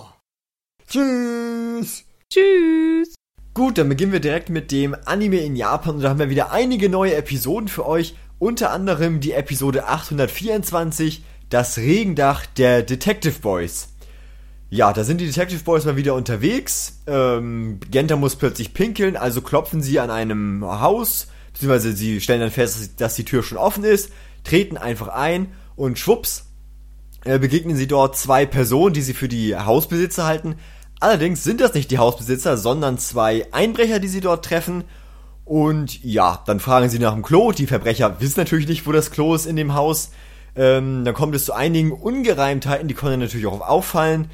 Tschüss. Tschüss. Gut, dann beginnen wir direkt mit dem Anime in Japan und da haben wir wieder einige neue Episoden für euch. Unter anderem die Episode achthundertvierundzwanzig, das Regendach der Detective Boys. Ja, da sind die Detective Boys mal wieder unterwegs. Ähm, Genta muss plötzlich pinkeln, also klopfen sie an einem Haus, beziehungsweise sie stellen dann fest, dass die Tür schon offen ist, treten einfach ein und schwupps, äh, begegnen sie dort zwei Personen, die sie für die Hausbesitzer halten. Allerdings sind das nicht die Hausbesitzer, sondern zwei Einbrecher, die sie dort treffen. Und ja, dann fragen sie nach dem Klo. Die Verbrecher wissen natürlich nicht, wo das Klo ist in dem Haus. Ähm, dann kommt es zu einigen Ungereimtheiten, die Conan natürlich auch auffallen.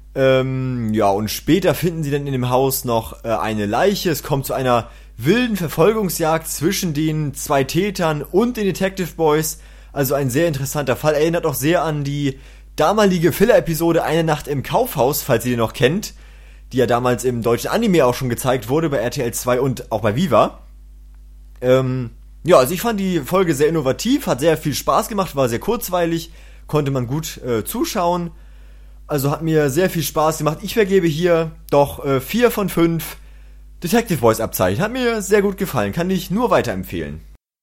Ähm, ja, und später finden sie dann in dem Haus noch äh, eine Leiche. Es kommt zu einer wilden Verfolgungsjagd zwischen den zwei Tätern und den Detective Boys. Also ein sehr interessanter Fall. Erinnert auch sehr an die damalige Filler-Episode Eine Nacht im Kaufhaus, falls ihr die noch kennt, die ja damals im deutschen Anime auch schon gezeigt wurde, bei R T L zwei und auch bei Viva. Ähm, ja, also ich fand die Folge sehr innovativ, hat sehr viel Spaß gemacht, war sehr kurzweilig, konnte man gut äh, zuschauen. Also hat mir sehr viel Spaß gemacht. Ich vergebe hier doch äh, vier von fünf Detective Boys Abzeichen. Hat mir sehr gut gefallen, kann ich nur weiterempfehlen.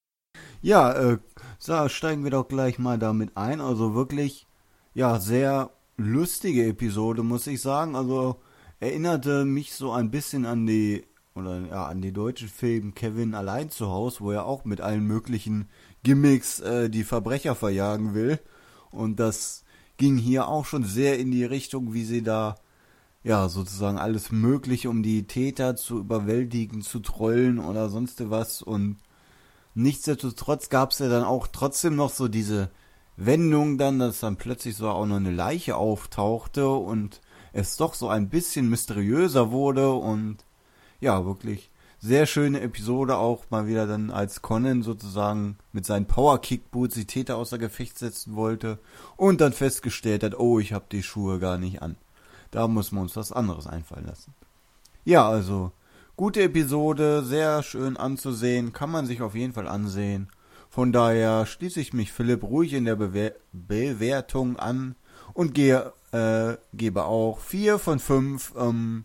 Ja, äh, so, steigen wir doch gleich mal damit ein. Also wirklich, ja, sehr lustige Episode, muss ich sagen. Also erinnerte mich so ein bisschen an die, oder ja, an die deutschen Film Kevin allein zu Hause, wo er auch mit allen möglichen Gimmicks äh, die Verbrecher verjagen will. Und das ging hier auch schon sehr in die Richtung, wie sie da, ja, sozusagen alles Mögliche, um die Täter zu überwältigen, zu trollen oder sonst was. Und nichtsdestotrotz gab es ja dann auch trotzdem noch so diese Wendung dann, dass dann plötzlich so auch noch eine Leiche auftauchte und es doch so ein bisschen mysteriöser wurde und ja, wirklich sehr schöne Episode auch mal wieder dann, als Conan sozusagen mit seinen Power-Kick-Boots die Täter außer Gefecht setzen wollte und dann festgestellt hat, oh, ich habe die Schuhe gar nicht an. Da muss man uns was anderes einfallen lassen. Ja, also gute Episode, sehr schön anzusehen, kann man sich auf jeden Fall ansehen. Von daher schließe ich mich Philipp ruhig in der Bewer- Bewertung an und gehe, äh, gebe auch vier von fünf ähm,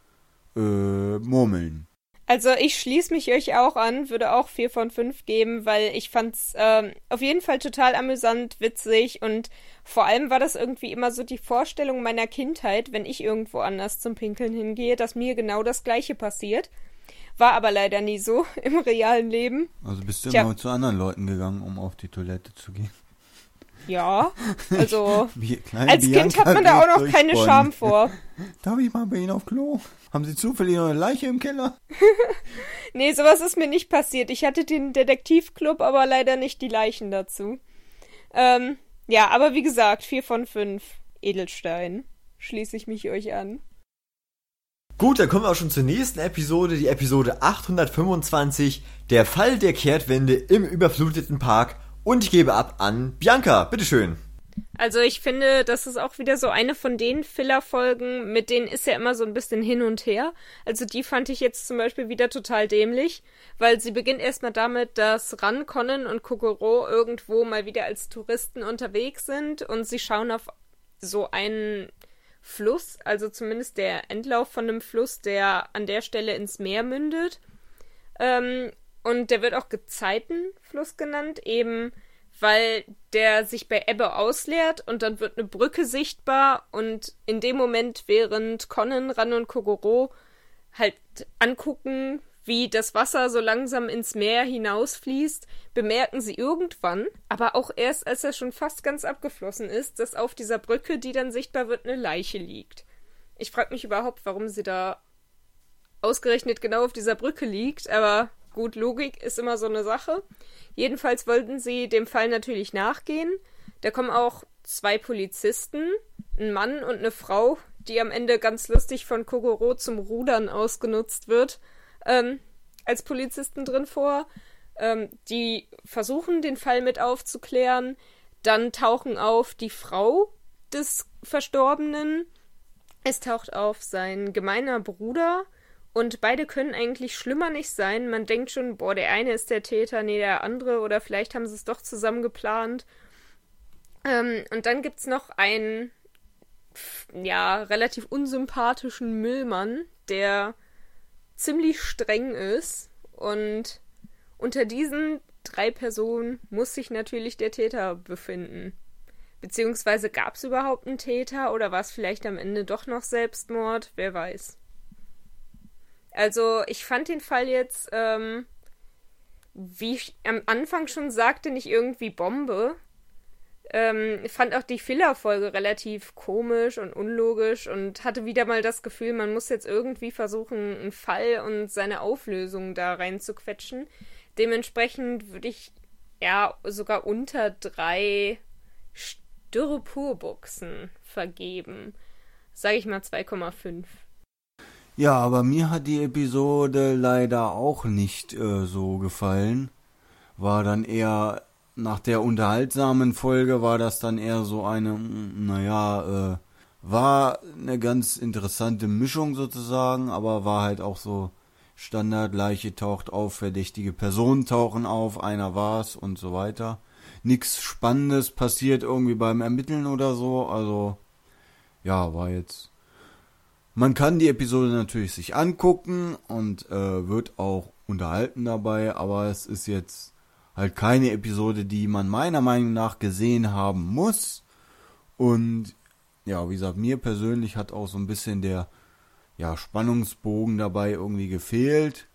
äh, Murmeln. Also ich schließe mich euch auch an, würde auch vier von fünf geben, weil ich fand's ähm, auf jeden Fall total amüsant, witzig und vor allem war das irgendwie immer so die Vorstellung meiner Kindheit, wenn ich irgendwo anders zum Pinkeln hingehe, dass mir genau das Gleiche passiert. War aber leider nie so im realen Leben. Also bist du Tja. immer zu anderen Leuten gegangen, um auf die Toilette zu gehen? Ja, also Wie, kleine als Kind Bianca hat man da auch geht noch keine durch Scham Bonn. vor. Darf ich mal bei Ihnen auf Klo? Haben Sie zufällig noch eine Leiche im Keller? Nee, sowas ist mir nicht passiert. Ich hatte den Detektivclub, aber leider nicht die Leichen dazu. Ähm, ja, aber wie gesagt, vier von fünf Edelstein. Schließe ich mich euch an. Gut, dann kommen wir auch schon zur nächsten Episode, die Episode achthundertfünfundzwanzig, der Fall der Kehrtwende im überfluteten Park. Und ich gebe ab an Bianca, bitteschön. Also ich finde, das ist auch wieder so eine von den Filler-Folgen, mit denen ist ja immer so ein bisschen hin und her. Also die fand ich jetzt zum Beispiel wieder total dämlich, weil sie beginnt erstmal damit, dass Ran, Conan und Kokoro irgendwo mal wieder als Touristen unterwegs sind und sie schauen auf so einen Fluss, also zumindest der Endlauf von einem Fluss, der an der Stelle ins Meer mündet. Ähm, und der wird auch Gezeitenfluss genannt, eben weil der sich bei Ebbe ausleert und dann wird eine Brücke sichtbar und in dem Moment, während Conan, Ran und Kokoro halt angucken, wie das Wasser so langsam ins Meer hinausfließt, bemerken sie irgendwann, aber auch erst, als er schon fast ganz abgeflossen ist, dass auf dieser Brücke, die dann sichtbar wird, eine Leiche liegt. Ich frage mich überhaupt, warum sie da ausgerechnet genau auf dieser Brücke liegt, aber gut, Logik ist immer so eine Sache. Jedenfalls wollten sie dem Fall natürlich nachgehen. Da kommen auch zwei Polizisten, ein Mann und eine Frau, die am Ende ganz lustig von Kokoro zum Rudern ausgenutzt wird, ähm, als Polizisten drin vor. Ähm, die versuchen, den Fall mit aufzuklären. Dann tauchen auf die Frau des Verstorbenen. Es taucht auf sein gemeiner Bruder. Und beide können eigentlich schlimmer nicht sein. Man denkt schon, boah, der eine ist der Täter, nee, der andere. Oder vielleicht haben sie es doch zusammen geplant. Ähm, und dann gibt's noch einen, ja, relativ unsympathischen Müllmann, der ziemlich streng ist. Und unter diesen drei Personen muss sich natürlich der Täter befinden. Beziehungsweise gab's überhaupt einen Täter oder war es vielleicht am Ende doch noch Selbstmord? Wer weiß. Also ich fand den Fall jetzt, ähm, wie ich am Anfang schon sagte, nicht irgendwie Bombe. Ähm, ich fand auch die Filler-Folge relativ komisch und unlogisch und hatte wieder mal das Gefühl, man muss jetzt irgendwie versuchen, einen Fall und seine Auflösung da reinzuquetschen. Dementsprechend würde ich ja sogar unter drei Styroporbuchsen vergeben. Sage ich mal zwei Komma fünf. Ja, aber mir hat die Episode leider auch nicht äh, so gefallen. War dann eher, nach der unterhaltsamen Folge war das dann eher so eine, naja, äh, war eine ganz interessante Mischung sozusagen, aber war halt auch so Standard, Leiche taucht auf, verdächtige Personen tauchen auf, einer war's und so weiter. Nix Spannendes passiert irgendwie beim Ermitteln oder so, also ja, war jetzt... Man kann die Episode natürlich sich angucken und äh, wird auch unterhalten dabei, aber es ist jetzt halt keine Episode, die man meiner Meinung nach gesehen haben muss. Und ja, wie gesagt, mir persönlich hat auch so ein bisschen der ja, Spannungsbogen dabei irgendwie gefehlt.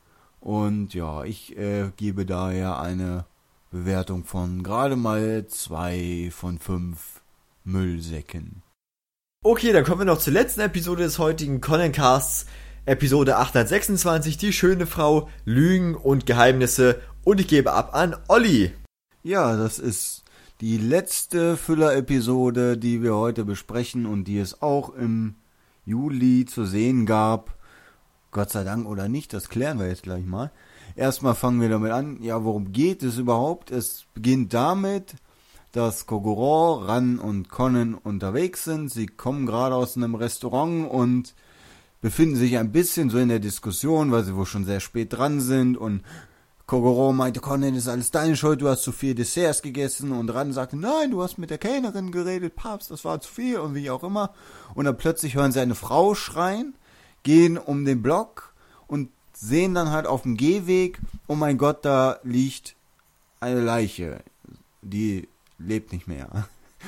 Und ja, ich äh, gebe daher eine Bewertung von gerade mal zwei von fünf Müllsäcken. Okay, dann kommen wir noch zur letzten Episode des heutigen Conan-Casts. Episode achthundertsechsundzwanzig, die schöne Frau, Lügen und Geheimnisse. Und ich gebe ab an Olli. Ja, das ist die letzte Füller-Episode, die wir heute besprechen und die es auch im Juli zu sehen gab. Gott sei Dank oder nicht, das klären wir jetzt gleich mal. Erstmal fangen wir damit an, ja, worum geht es überhaupt? Es beginnt damit, dass Kogoro, Ran und Conan unterwegs sind. Sie kommen gerade aus einem Restaurant und befinden sich ein bisschen so in der Diskussion, weil sie wohl schon sehr spät dran sind. Und Kogoro meinte, Conan, ist alles deine Schuld, du hast zu viel Desserts gegessen. Und Ran sagte, nein, du hast mit der Kellnerin geredet, Papst, das war zu viel und wie auch immer. Und dann plötzlich hören sie eine Frau schreien, gehen um den Block und sehen dann halt auf dem Gehweg, oh mein Gott, da liegt eine Leiche, die lebt nicht mehr.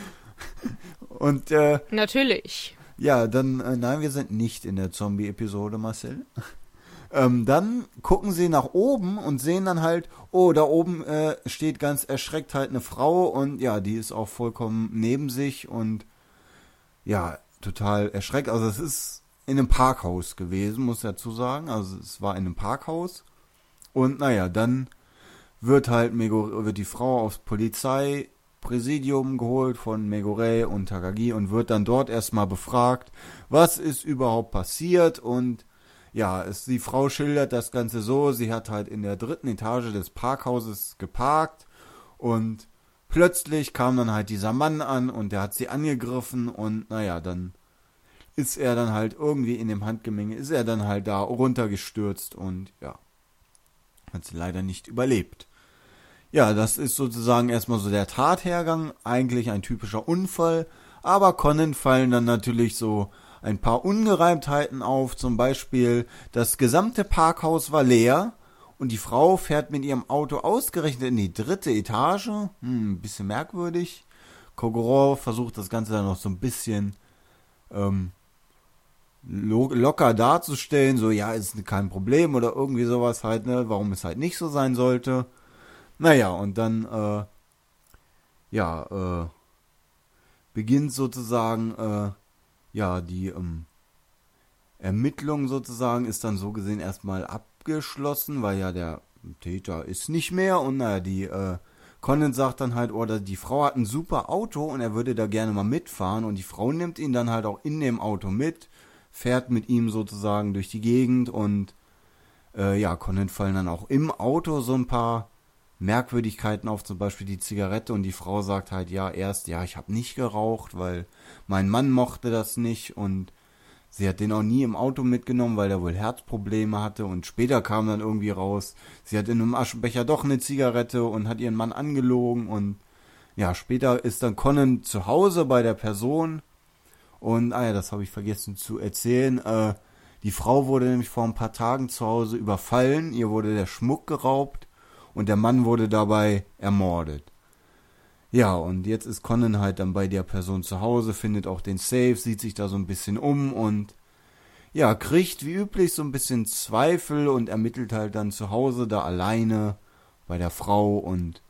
Und äh, natürlich. Ja, dann, äh, nein, wir sind nicht in der Zombie-Episode, Marcel. ähm, dann gucken sie nach oben und sehen dann halt, oh, da oben äh, steht ganz erschreckt halt eine Frau und ja, die ist auch vollkommen neben sich und ja, total erschreckt. Also es ist in einem Parkhaus gewesen, muss ich dazu sagen. Also es war in einem Parkhaus und naja, dann wird halt Megure, wird die Frau aufs Polizei Präsidium geholt von Megure und Takagi und wird dann dort erstmal befragt, was ist überhaupt passiert und ja, es, die Frau schildert das Ganze so, sie hat halt in der dritten Etage des Parkhauses geparkt und plötzlich kam dann halt dieser Mann an und der hat sie angegriffen und naja, dann ist er dann halt irgendwie in dem Handgemenge, ist er dann halt da runtergestürzt und ja, hat sie leider nicht überlebt. Ja, das ist sozusagen erstmal so der Tathergang, eigentlich ein typischer Unfall, aber Conan fallen dann natürlich so ein paar Ungereimtheiten auf, zum Beispiel das gesamte Parkhaus war leer und die Frau fährt mit ihrem Auto ausgerechnet in die dritte Etage, hm, ein bisschen merkwürdig. Kogoro versucht das Ganze dann noch so ein bisschen ähm, lo- locker darzustellen, so ja, ist kein Problem oder irgendwie sowas halt, ne, warum es halt nicht so sein sollte. Naja, und dann, äh, ja, äh, beginnt sozusagen, äh, ja, die ähm, Ermittlung sozusagen ist dann so gesehen erstmal abgeschlossen, weil ja der Täter ist nicht mehr und naja, die, äh, Conan sagt dann halt, oder die Frau hat ein super Auto und er würde da gerne mal mitfahren und die Frau nimmt ihn dann halt auch in dem Auto mit, fährt mit ihm sozusagen durch die Gegend und, äh, ja, Conan fallen dann auch im Auto so ein paar Merkwürdigkeiten auf, zum Beispiel die Zigarette und die Frau sagt halt, ja, erst, ja, ich habe nicht geraucht, weil mein Mann mochte das nicht und sie hat den auch nie im Auto mitgenommen, weil er wohl Herzprobleme hatte und später kam dann irgendwie raus, sie hat in einem Aschenbecher doch eine Zigarette und hat ihren Mann angelogen und ja, später ist dann Conan zu Hause bei der Person und, ah ja, das habe ich vergessen zu erzählen, äh, die Frau wurde nämlich vor ein paar Tagen zu Hause überfallen, ihr wurde der Schmuck geraubt und der Mann wurde dabei ermordet. Ja, und jetzt ist Conan halt dann bei der Person zu Hause, findet auch den Safe, sieht sich da so ein bisschen um und ja, kriegt wie üblich so ein bisschen Zweifel und ermittelt halt dann zu Hause da alleine bei der Frau und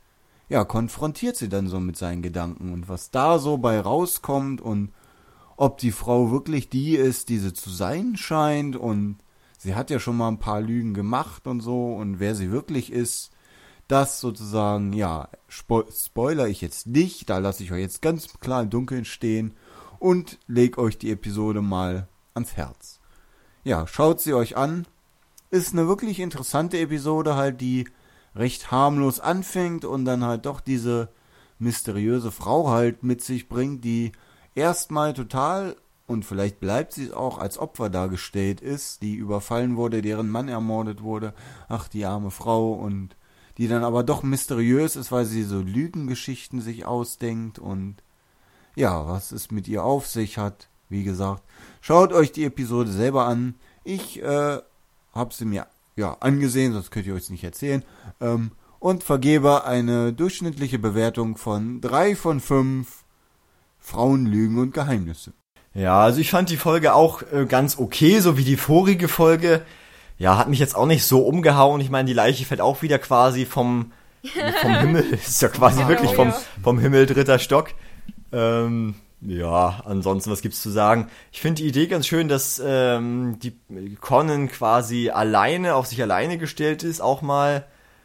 ja, konfrontiert sie dann so mit seinen Gedanken und was da so bei rauskommt und ob die Frau wirklich die ist, die sie zu sein scheint und sie hat ja schon mal ein paar Lügen gemacht und so und wer sie wirklich ist, das sozusagen, ja, spo- spoiler ich jetzt nicht, da lasse ich euch jetzt ganz klar im Dunkeln stehen und leg euch die Episode mal ans Herz. Ja, schaut sie euch an, ist eine wirklich interessante Episode halt, die recht harmlos anfängt und dann halt doch diese mysteriöse Frau halt mit sich bringt, die erstmal total, und vielleicht bleibt sie auch als Opfer dargestellt ist, die überfallen wurde, deren Mann ermordet wurde, ach die arme Frau, und die dann aber doch mysteriös ist, weil sie so Lügengeschichten sich ausdenkt und ja, was es mit ihr auf sich hat, wie gesagt, schaut euch die Episode selber an. Ich äh, habe sie mir ja angesehen, sonst könnt ihr euch nicht erzählen, ähm, und vergebe eine durchschnittliche Bewertung von drei von fünf Frauenlügen und Geheimnisse. Ja, also ich fand die Folge auch äh, ganz okay, so wie die vorige Folge. Ja, hat mich jetzt auch nicht so umgehauen. Ich meine, die Leiche fällt auch wieder quasi vom, vom Himmel. Ist ja quasi Oh, wirklich vom, ja. vom Himmel dritter Stock. Ähm, ja, ansonsten, was gibt's zu sagen? Ich finde die Idee ganz schön, dass ähm, die Conan quasi alleine, auf sich alleine gestellt ist, auch mal.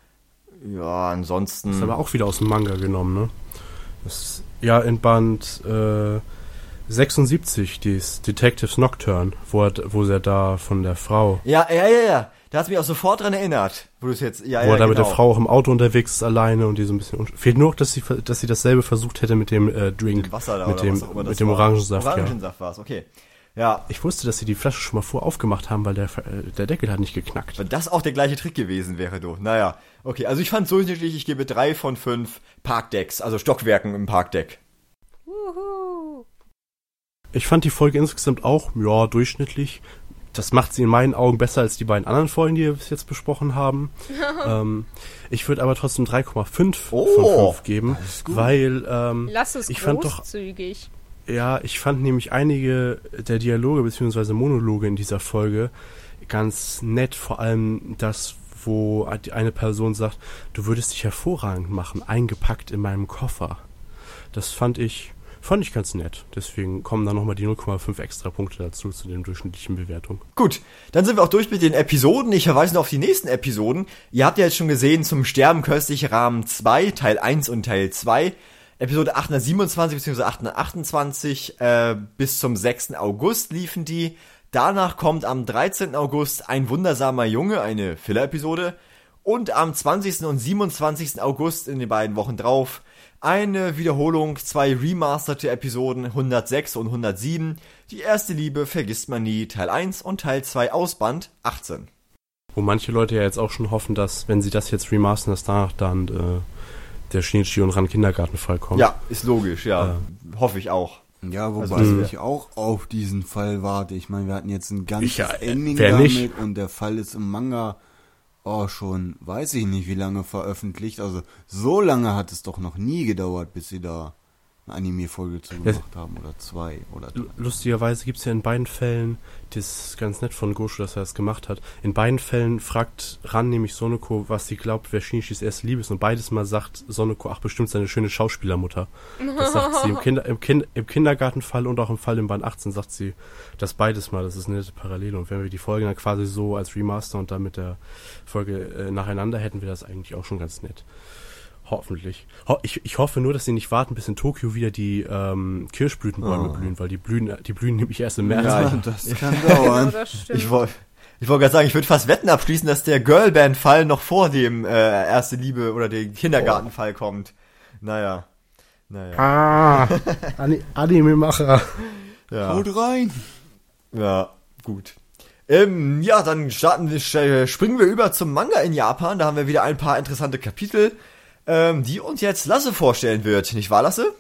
Ja, ansonsten. Das ist aber auch wieder aus dem Manga genommen, ne? Das ist, ja, in Band äh, sechsundsiebzig, dieses Detectives Nocturne, wo er, wo er da von der Frau, Ja, ja, ja, ja. Da hast du mich auch sofort dran erinnert, wo du es jetzt, ja, wo ja, er da mit genau. der Frau auch im Auto unterwegs ist alleine und die so ein bisschen, unsch- fehlt nur noch, dass sie, dass sie dasselbe versucht hätte mit dem äh, Drink, Mit Wasser da mit oder dem, was auch immer das mit dem war. Orangensaft, ja. Orangensaft war es, okay. Ja, Ich wusste, dass sie die Flasche schon mal vor aufgemacht haben, weil der, äh, der Deckel hat nicht geknackt. wenn das auch der gleiche Trick gewesen wäre, du. Naja, okay, also ich fand durchschnittlich, ich gebe drei von fünf Parkdecks, also Stockwerken im Parkdeck. Wuhu. Ich fand die Folge insgesamt auch, ja, durchschnittlich. Das macht sie in meinen Augen besser als die beiden anderen Folgen, die wir bis jetzt besprochen haben. ähm, ich würde aber trotzdem drei Komma fünf Oh, von fünf geben, weil ähm, Lass es ich fand doch, großzügig. ja, ich fand nämlich einige der Dialoge bzw. Monologe in dieser Folge ganz nett, vor allem das, wo die eine Person sagt, du würdest dich hervorragend machen, eingepackt in meinem Koffer. Das fand ich Fand ich ganz nett. Deswegen kommen da nochmal die null Komma fünf extra Punkte dazu, zu den durchschnittlichen Bewertungen. Gut, dann sind wir auch durch mit den Episoden. Ich verweise noch auf die nächsten Episoden. Ihr habt ja jetzt schon gesehen, zum Sterben köstlich Rahmen zwei, Teil eins und Teil zwei. Episode achthundertsiebenundzwanzig bzw. achthundertachtundzwanzig äh, bis zum sechsten August liefen die. Danach kommt am dreizehnten August Ein wundersamer Junge, eine Filler-Episode. Und am zwanzigsten und siebenundzwanzigsten August in den beiden Wochen drauf eine Wiederholung, zwei remasterte Episoden, hundertsechs und hundertsieben. Die erste Liebe vergisst man nie, Teil eins und Teil zwei aus Band achtzehn. Wo manche Leute ja jetzt auch schon hoffen, dass, wenn sie das jetzt remastern, dass danach dann äh, der Shinichi und Ran Kindergartenfall kommt. Ja, ist logisch, ja. Hoffe ich auch. Ja, wobei Also, ich auch auf diesen Fall warte. Ich meine, wir hatten jetzt ein ganzes Ich, ja, Ending wer damit nicht? und der Fall ist im Manga oh, schon, weiß ich nicht, wie lange veröffentlicht. Also so lange hat es doch noch nie gedauert, bis sie da eine Anime-Folge zu gemacht haben oder zwei oder drei. L- Lustigerweise gibt's ja in beiden Fällen, das ist ganz nett von Gosho, dass er das gemacht hat, in beiden Fällen fragt Ran nämlich Sonoko, was sie glaubt, wer Shinichis erste Liebe ist, und beides Mal sagt Sonoko, ach, bestimmt seine schöne Schauspielermutter. Das sagt sie im, Kinder, im, kind, im Kindergartenfall und auch im Fall im Band achtzehn sagt sie das beides Mal, das ist eine nette Parallele, und wenn wir die Folge dann quasi so als Remaster und dann mit der Folge äh, nacheinander hätten wir das eigentlich auch schon ganz nett. Hoffentlich. Ho- ich, ich hoffe nur, dass sie nicht warten, bis in Tokio wieder die ähm, Kirschblütenbäume Oh. blühen, weil die blühen, die blühen nämlich erst im März. Ja, Ja, ich- das kann Genau, dauern. das stimmt. Ich wollte ich wollte gerade sagen, ich würde fast Wetten abschließen, dass der Girlband-Fall noch vor dem äh, erste Liebe oder dem Kindergartenfall kommt. Naja. Naja. Ah, Ani- Anime-Macher. Ja. Haut rein! Ja, gut. Ähm, ja, dann starten wir, sch- springen wir über zum Manga in Japan. Da haben wir wieder ein paar interessante Kapitel, ähm, die uns jetzt Lasse vorstellen wird. Nicht wahr, Lasse?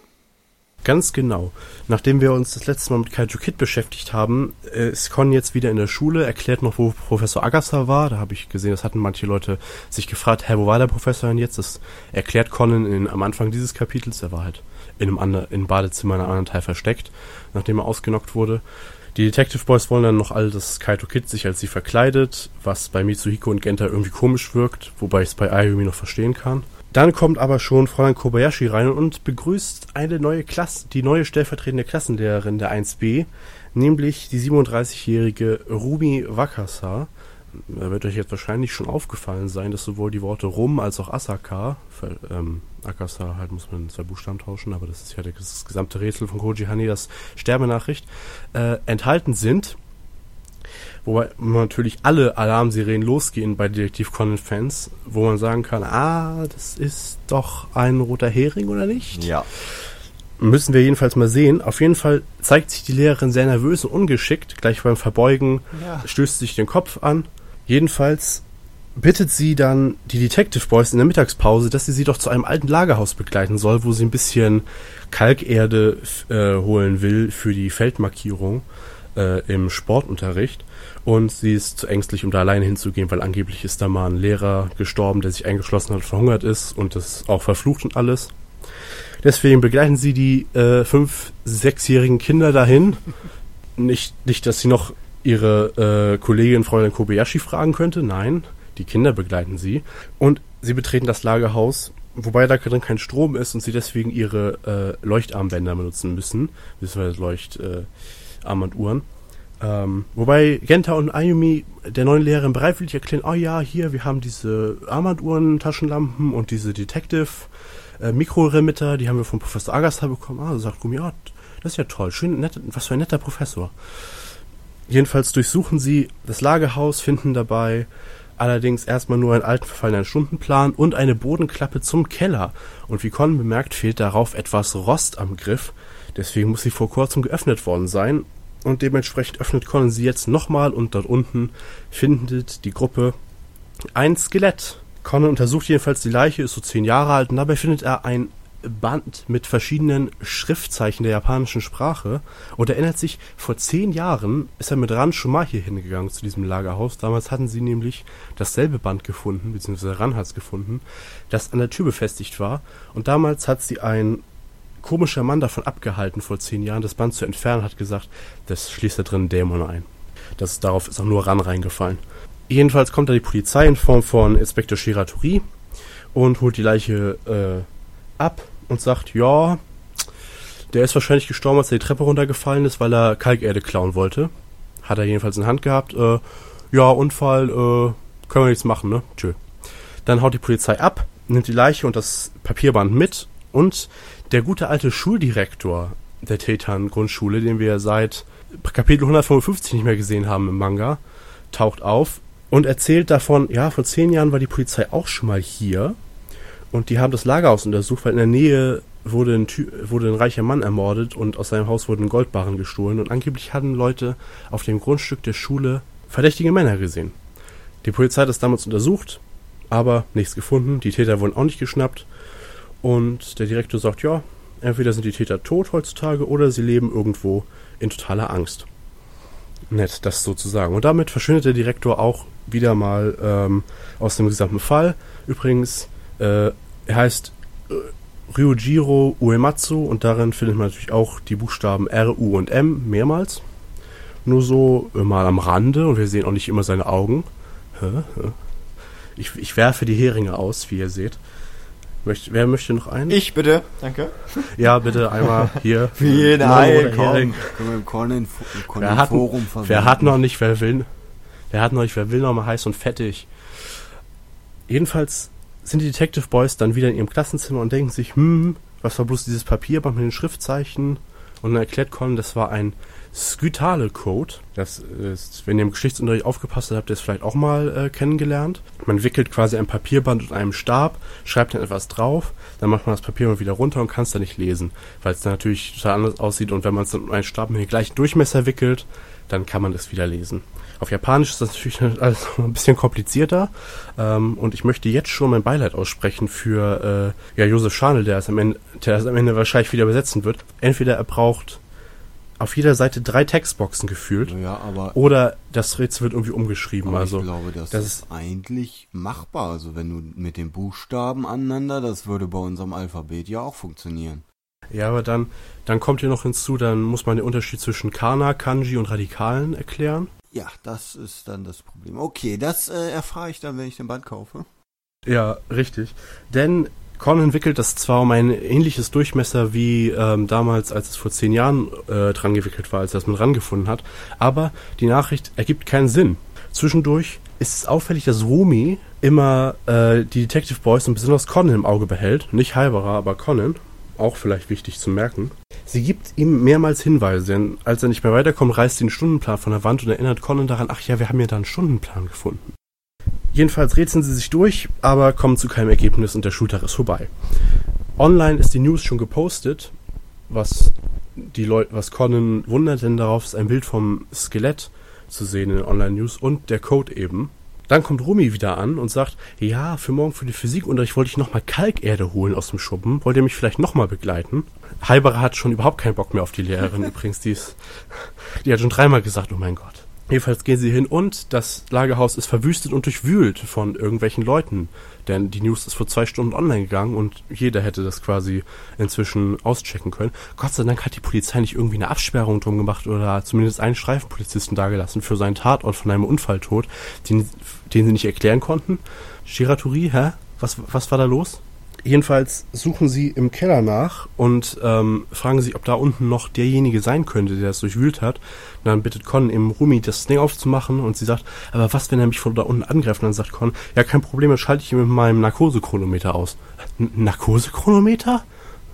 Ganz genau. Nachdem wir uns das letzte Mal mit Kaiju Kid beschäftigt haben, äh, ist Con jetzt wieder in der Schule, erklärt noch, wo Professor Agasa war. Da habe ich gesehen, das hatten manche Leute sich gefragt, hä, wo war der Professor denn jetzt? Das erklärt Conan in, am Anfang dieses Kapitels. Er war halt in einem, ander, in einem Badezimmer in einem anderen Teil versteckt, nachdem er ausgenockt wurde. Die Detective Boys wollen dann noch alle, dass Kaito Kid sich als sie verkleidet, was bei Mitsuhiko und Genta irgendwie komisch wirkt, wobei ich es bei Ayumi noch verstehen kann. Dann kommt aber schon Fräulein Kobayashi rein und begrüßt eine neue Klasse, die neue stellvertretende Klassenlehrerin der eins b, nämlich die siebenunddreißigjährige Rumi Wakasa. Da wird euch jetzt wahrscheinlich schon aufgefallen sein, dass sowohl die Worte Rum als auch Asaka, für, ähm, Akasa halt muss man zwei Buchstaben tauschen, aber das ist ja das, das gesamte Rätsel von Koji Hane, das Sterbenachricht, äh, enthalten sind. Wobei natürlich alle Alarmsirenen losgehen bei Detektiv Conan-Fans, wo man sagen kann, ah, das ist doch ein roter Hering, oder nicht? Ja. Müssen wir jedenfalls mal sehen. Auf jeden Fall zeigt sich die Lehrerin sehr nervös und ungeschickt. Gleich beim Verbeugen Ja. stößt sich den Kopf an. Jedenfalls bittet sie dann die Detective Boys in der Mittagspause, dass sie sie doch zu einem alten Lagerhaus begleiten soll, wo sie ein bisschen Kalkerde äh, holen will für die Feldmarkierung äh, im Sportunterricht. Und sie ist zu ängstlich, um da alleine hinzugehen, weil angeblich ist da mal ein Lehrer gestorben, der sich eingeschlossen hat, verhungert ist und das auch verflucht und alles. Deswegen begleiten sie die äh, fünf-, sechsjährigen Kinder dahin. Nicht, nicht, dass sie noch ihre äh, Kollegin Fräulein Kobayashi fragen könnte. Nein, die Kinder begleiten sie. Und sie betreten das Lagerhaus, wobei da drin kein Strom ist und sie deswegen ihre äh, Leuchtarmbänder benutzen müssen, beziehungsweise Leuchtarmbanduhren. Ähm, wobei Genta und Ayumi der neuen Lehrerin bereitwillig erklären, oh ja, hier, wir haben diese Armbanduhren, Taschenlampen und diese Detective äh, Mikroremitter, die haben wir von Professor Agasta bekommen. Ah, sagt Gumi, oh, das ist ja toll, schön, nett, was für ein netter Professor. Jedenfalls durchsuchen sie das Lagerhaus, finden dabei allerdings erstmal nur einen alten verfallenen Stundenplan und eine Bodenklappe zum Keller. Und wie Conan bemerkt, fehlt darauf etwas Rost am Griff. Deswegen muss sie vor kurzem geöffnet worden sein. Und dementsprechend öffnet Conan sie jetzt nochmal und dort unten findet die Gruppe ein Skelett. Conan untersucht jedenfalls die Leiche, ist so zehn Jahre alt und dabei findet er ein Band mit verschiedenen Schriftzeichen der japanischen Sprache und erinnert sich, vor zehn Jahren ist er mit Ran schon mal hier hingegangen zu diesem Lagerhaus. Damals hatten sie nämlich dasselbe Band gefunden, beziehungsweise Ran hat es gefunden, das an der Tür befestigt war und damals hat sie ein komischer Mann davon abgehalten, vor zehn Jahren das Band zu entfernen, hat gesagt, das schließt da drin einen Dämon ein. Das, darauf ist auch nur Ran reingefallen. Jedenfalls kommt da die Polizei in Form von Inspektor Shiratori und holt die Leiche äh, ab und sagt, ja, der ist wahrscheinlich gestorben, als er die Treppe runtergefallen ist, weil er Kalkerde klauen wollte. Hat er jedenfalls in Hand gehabt. Äh, ja, Unfall, äh, können wir nichts machen, ne? Tschö. Dann haut die Polizei ab, nimmt die Leiche und das Papierband mit und der gute alte Schuldirektor der Teitan-Grundschule, den wir seit Kapitel hundertfünfundfünfzig nicht mehr gesehen haben im Manga, taucht auf und erzählt davon, ja, vor zehn Jahren war die Polizei auch schon mal hier und die haben das Lagerhaus untersucht, weil in der Nähe wurde ein, Ty- wurde ein reicher Mann ermordet und aus seinem Haus wurden Goldbarren gestohlen und angeblich hatten Leute auf dem Grundstück der Schule verdächtige Männer gesehen. Die Polizei hat das damals untersucht, aber nichts gefunden, die Täter wurden auch nicht geschnappt. Und der Direktor sagt, ja, entweder sind die Täter tot heutzutage oder sie leben irgendwo in totaler Angst. Nett, das sozusagen. Und damit verschwindet der Direktor auch wieder mal ähm, aus dem gesamten Fall. Übrigens, äh, er heißt äh, Ryujiro Uematsu und darin findet man natürlich auch die Buchstaben R, U und M mehrmals. Nur so äh, mal am Rande und wir sehen auch nicht immer seine Augen. Ich, ich werfe die Heringe aus, wie ihr seht. Möcht, wer möchte noch einen? Ich bitte, danke. Ja, bitte einmal hier. Für jeden einen, komm. Können wir im Conan Wer hat, Forum verwenden. wer hat noch nicht, wer will, wer hat noch nicht, wer will noch mal heiß und fettig. Jedenfalls sind die Detective Boys dann wieder in ihrem Klassenzimmer und denken sich, hm, was war bloß dieses Papierband mit den Schriftzeichen? Und dann erklärt Conan, das war ein Skytale-Code. Das ist, wenn ihr im Geschichtsunterricht aufgepasst habt, habt ihr es vielleicht auch mal äh, kennengelernt. Man wickelt quasi ein Papierband und einem Stab, schreibt dann etwas drauf, dann macht man das Papierband wieder runter und kann es dann nicht lesen, weil es dann natürlich total anders aussieht und wenn man es dann um einen Stab mit dem gleichen Durchmesser wickelt, dann kann man das wieder lesen. Auf Japanisch ist das natürlich alles ein bisschen komplizierter ähm, und ich möchte jetzt schon mein Beileid aussprechen für äh, ja, Josef Scharnel, der es am Ende, der es am Ende wahrscheinlich wieder übersetzen wird. Entweder er braucht auf jeder Seite drei Textboxen gefühlt. Ja, aber oder das Rätsel wird irgendwie umgeschrieben. aber Also ich glaube, das, das ist eigentlich machbar. Also wenn du mit den Buchstaben aneinander, das würde bei unserem Alphabet ja auch funktionieren. ja, aber dann, dann kommt hier noch hinzu, dann muss man den Unterschied zwischen Kana, Kanji und Radikalen erklären. Ja, das ist dann das Problem. Okay, das äh, erfahre ich dann, wenn ich den Band kaufe. Ja, richtig. Denn Conan wickelt das zwar um ein ähnliches Durchmesser wie ähm, damals, als es vor zehn Jahren äh, dran gewickelt war, als er es mit rangefunden hat, aber die Nachricht ergibt keinen Sinn. Zwischendurch ist es auffällig, dass Rumi immer äh, die Detective Boys und besonders Conan im Auge behält. Nicht Haibara, aber Conan. Auch vielleicht wichtig zu merken. Sie gibt ihm mehrmals Hinweise, denn als er nicht mehr weiterkommt, reißt sie den Stundenplan von der Wand und erinnert Conan daran, ach ja, wir haben ja da einen Stundenplan gefunden. Jedenfalls rätseln sie sich durch, aber kommen zu keinem Ergebnis und der Schultag ist vorbei. Online ist die News schon gepostet, was die Leute, was Conan wundert, denn darauf ist ein Bild vom Skelett zu sehen in den Online-News und der Code eben. Dann kommt Rumi wieder an und sagt, ja, für morgen für den Physikunterricht wollte ich nochmal Kalkerde holen aus dem Schuppen. Wollt ihr mich vielleicht nochmal begleiten? Haibara hat schon überhaupt keinen Bock mehr auf die Lehrerin übrigens. Die, ist, die hat schon dreimal gesagt, oh mein Gott. Jedenfalls gehen sie hin und das Lagerhaus ist verwüstet und durchwühlt von irgendwelchen Leuten. Denn die News ist vor zwei Stunden online gegangen und jeder hätte das quasi inzwischen auschecken können. Gott sei Dank hat die Polizei nicht irgendwie eine Absperrung drum gemacht oder zumindest einen Streifenpolizisten dagelassen für seinen Tatort von einem Unfalltod, den, den sie nicht erklären konnten. Shiraturi, hä? Was, was war da los? Jedenfalls suchen sie im Keller nach und ähm, fragen sich, ob da unten noch derjenige sein könnte, der das durchwühlt hat. Und dann bittet Conan eben Rumi, das Ding aufzumachen und sie sagt, aber was, wenn er mich von da unten angreift? Und dann sagt Conan, ja, kein Problem, dann schalte ich ihn mit meinem Narkosechronometer aus. N- Narkosechronometer?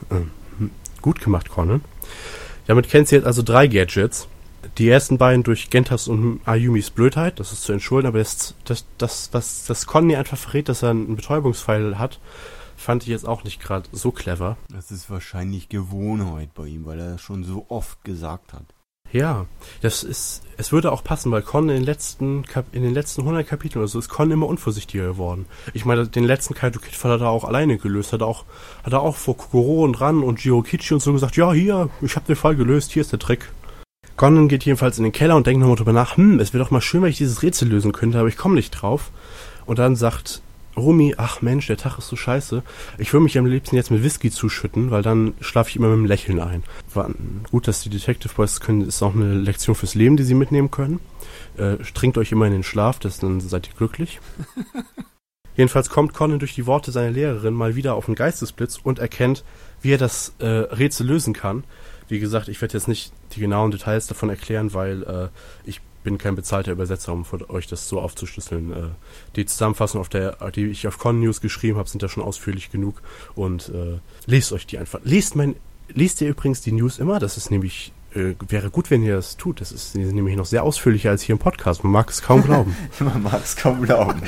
Ähm, gut gemacht, Conan. Damit kennt sie jetzt also drei Gadgets. Die ersten beiden durch Gentas und Ayumis Blödheit, das ist zu entschuldigen, aber das, das, das was das Conan ihr einfach verrät, dass er einen Betäubungspfeil hat, fand ich jetzt auch nicht gerade so clever. Das ist wahrscheinlich Gewohnheit bei ihm, weil er das schon so oft gesagt hat. Ja, das ist, es würde auch passen, weil Conan in den letzten, Kap- in den letzten hundert Kapiteln oder so ist Conan immer unvorsichtiger geworden. Ich meine, den letzten Kaito Kid Fall hat er auch alleine gelöst, hat er auch, hat er auch vor Kokoro und Ran und Jirokichi und so gesagt, ja, hier, ich habe den Fall gelöst, hier ist der Trick. Conan geht jedenfalls in den Keller und denkt nochmal drüber nach, hm, es wäre doch mal schön, wenn ich dieses Rätsel lösen könnte, aber ich komme nicht drauf. Und dann sagt Rumi, ach Mensch, der Tag ist so scheiße. Ich würde mich am liebsten jetzt mit Whisky zuschütten, weil dann schlafe ich immer mit einem Lächeln ein. War gut, dass die Detective Boys können, ist auch eine Lektion fürs Leben, die sie mitnehmen können. Äh, trinkt euch immer in den Schlaf, das, dann seid ihr glücklich. Jedenfalls kommt Conan durch die Worte seiner Lehrerin mal wieder auf einen Geistesblitz und erkennt, wie er das äh, Rätsel lösen kann. Wie gesagt, ich werde jetzt nicht die genauen Details davon erklären, weil äh, ich bin kein bezahlter Übersetzer, um für euch das so aufzuschlüsseln. Äh, die Zusammenfassung, auf der, die ich auf Conan News geschrieben habe, sind da schon ausführlich genug. Und äh, lest euch die einfach. Lest mein, lest ihr übrigens die News immer? Das ist nämlich, äh, wäre gut, wenn ihr das tut. Das ist nämlich noch sehr ausführlicher als hier im Podcast. Man mag es kaum glauben. Man mag es kaum glauben.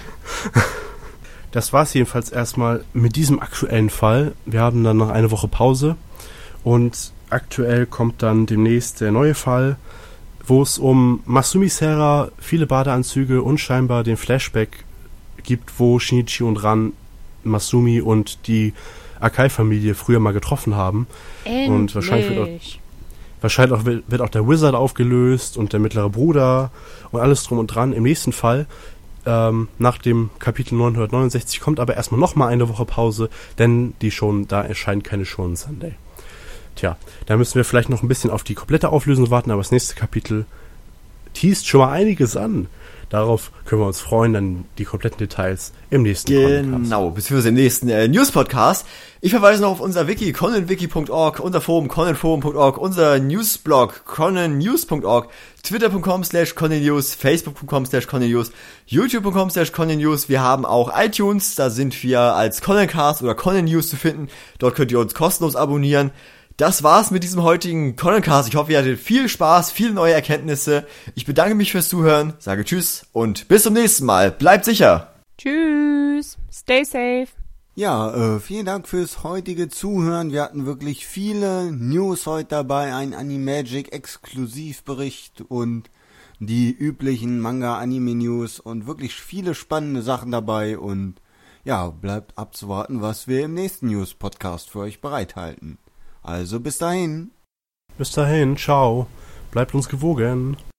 Das war es jedenfalls erstmal mit diesem aktuellen Fall. Wir haben dann noch eine Woche Pause und aktuell kommt dann demnächst der neue Fall, wo es um Masumi Sera, viele Badeanzüge und scheinbar den Flashback gibt, wo Shinichi und Ran Masumi und die Akai-Familie früher mal getroffen haben. Endlich. Und wahrscheinlich wird auch, wahrscheinlich auch, wird auch der Wizard aufgelöst und der mittlere Bruder und alles drum und dran. Im nächsten Fall, ähm, nach dem Kapitel neunhundertneunundsechzig, kommt aber erstmal nochmal eine Woche Pause, denn die schon, da erscheint keine Shonen Sunday. Tja, da müssen wir vielleicht noch ein bisschen auf die komplette Auflösung warten, aber das nächste Kapitel teast schon mal einiges an. Darauf können wir uns freuen, dann die kompletten Details im nächsten Podcast. Genau, beziehungsweise im nächsten äh, News-Podcast. Ich verweise noch auf unser Wiki, conanwiki punkt org, unser Forum, conanforum punkt org, unser Newsblog, conannews punkt org, twitter punkt com slash conannews, facebook punkt com slash conannews, youtube punkt com slash conannews. Wir haben auch iTunes, da sind wir als Conancast oder Conan News zu finden. Dort könnt ihr uns kostenlos abonnieren. Das war's mit diesem heutigen Conancast. Ich hoffe, ihr hattet viel Spaß, viele neue Erkenntnisse. Ich bedanke mich fürs Zuhören, sage Tschüss und bis zum nächsten Mal. Bleibt sicher. Tschüss. Stay safe. Ja, äh, vielen Dank fürs heutige Zuhören. Wir hatten wirklich viele News heute dabei, ein Animagic Exklusivbericht und die üblichen Manga-Anime-News und wirklich viele spannende Sachen dabei und ja, bleibt abzuwarten, was wir im nächsten News-Podcast für euch bereithalten. Also bis dahin. Bis dahin, ciao. Bleibt uns gewogen.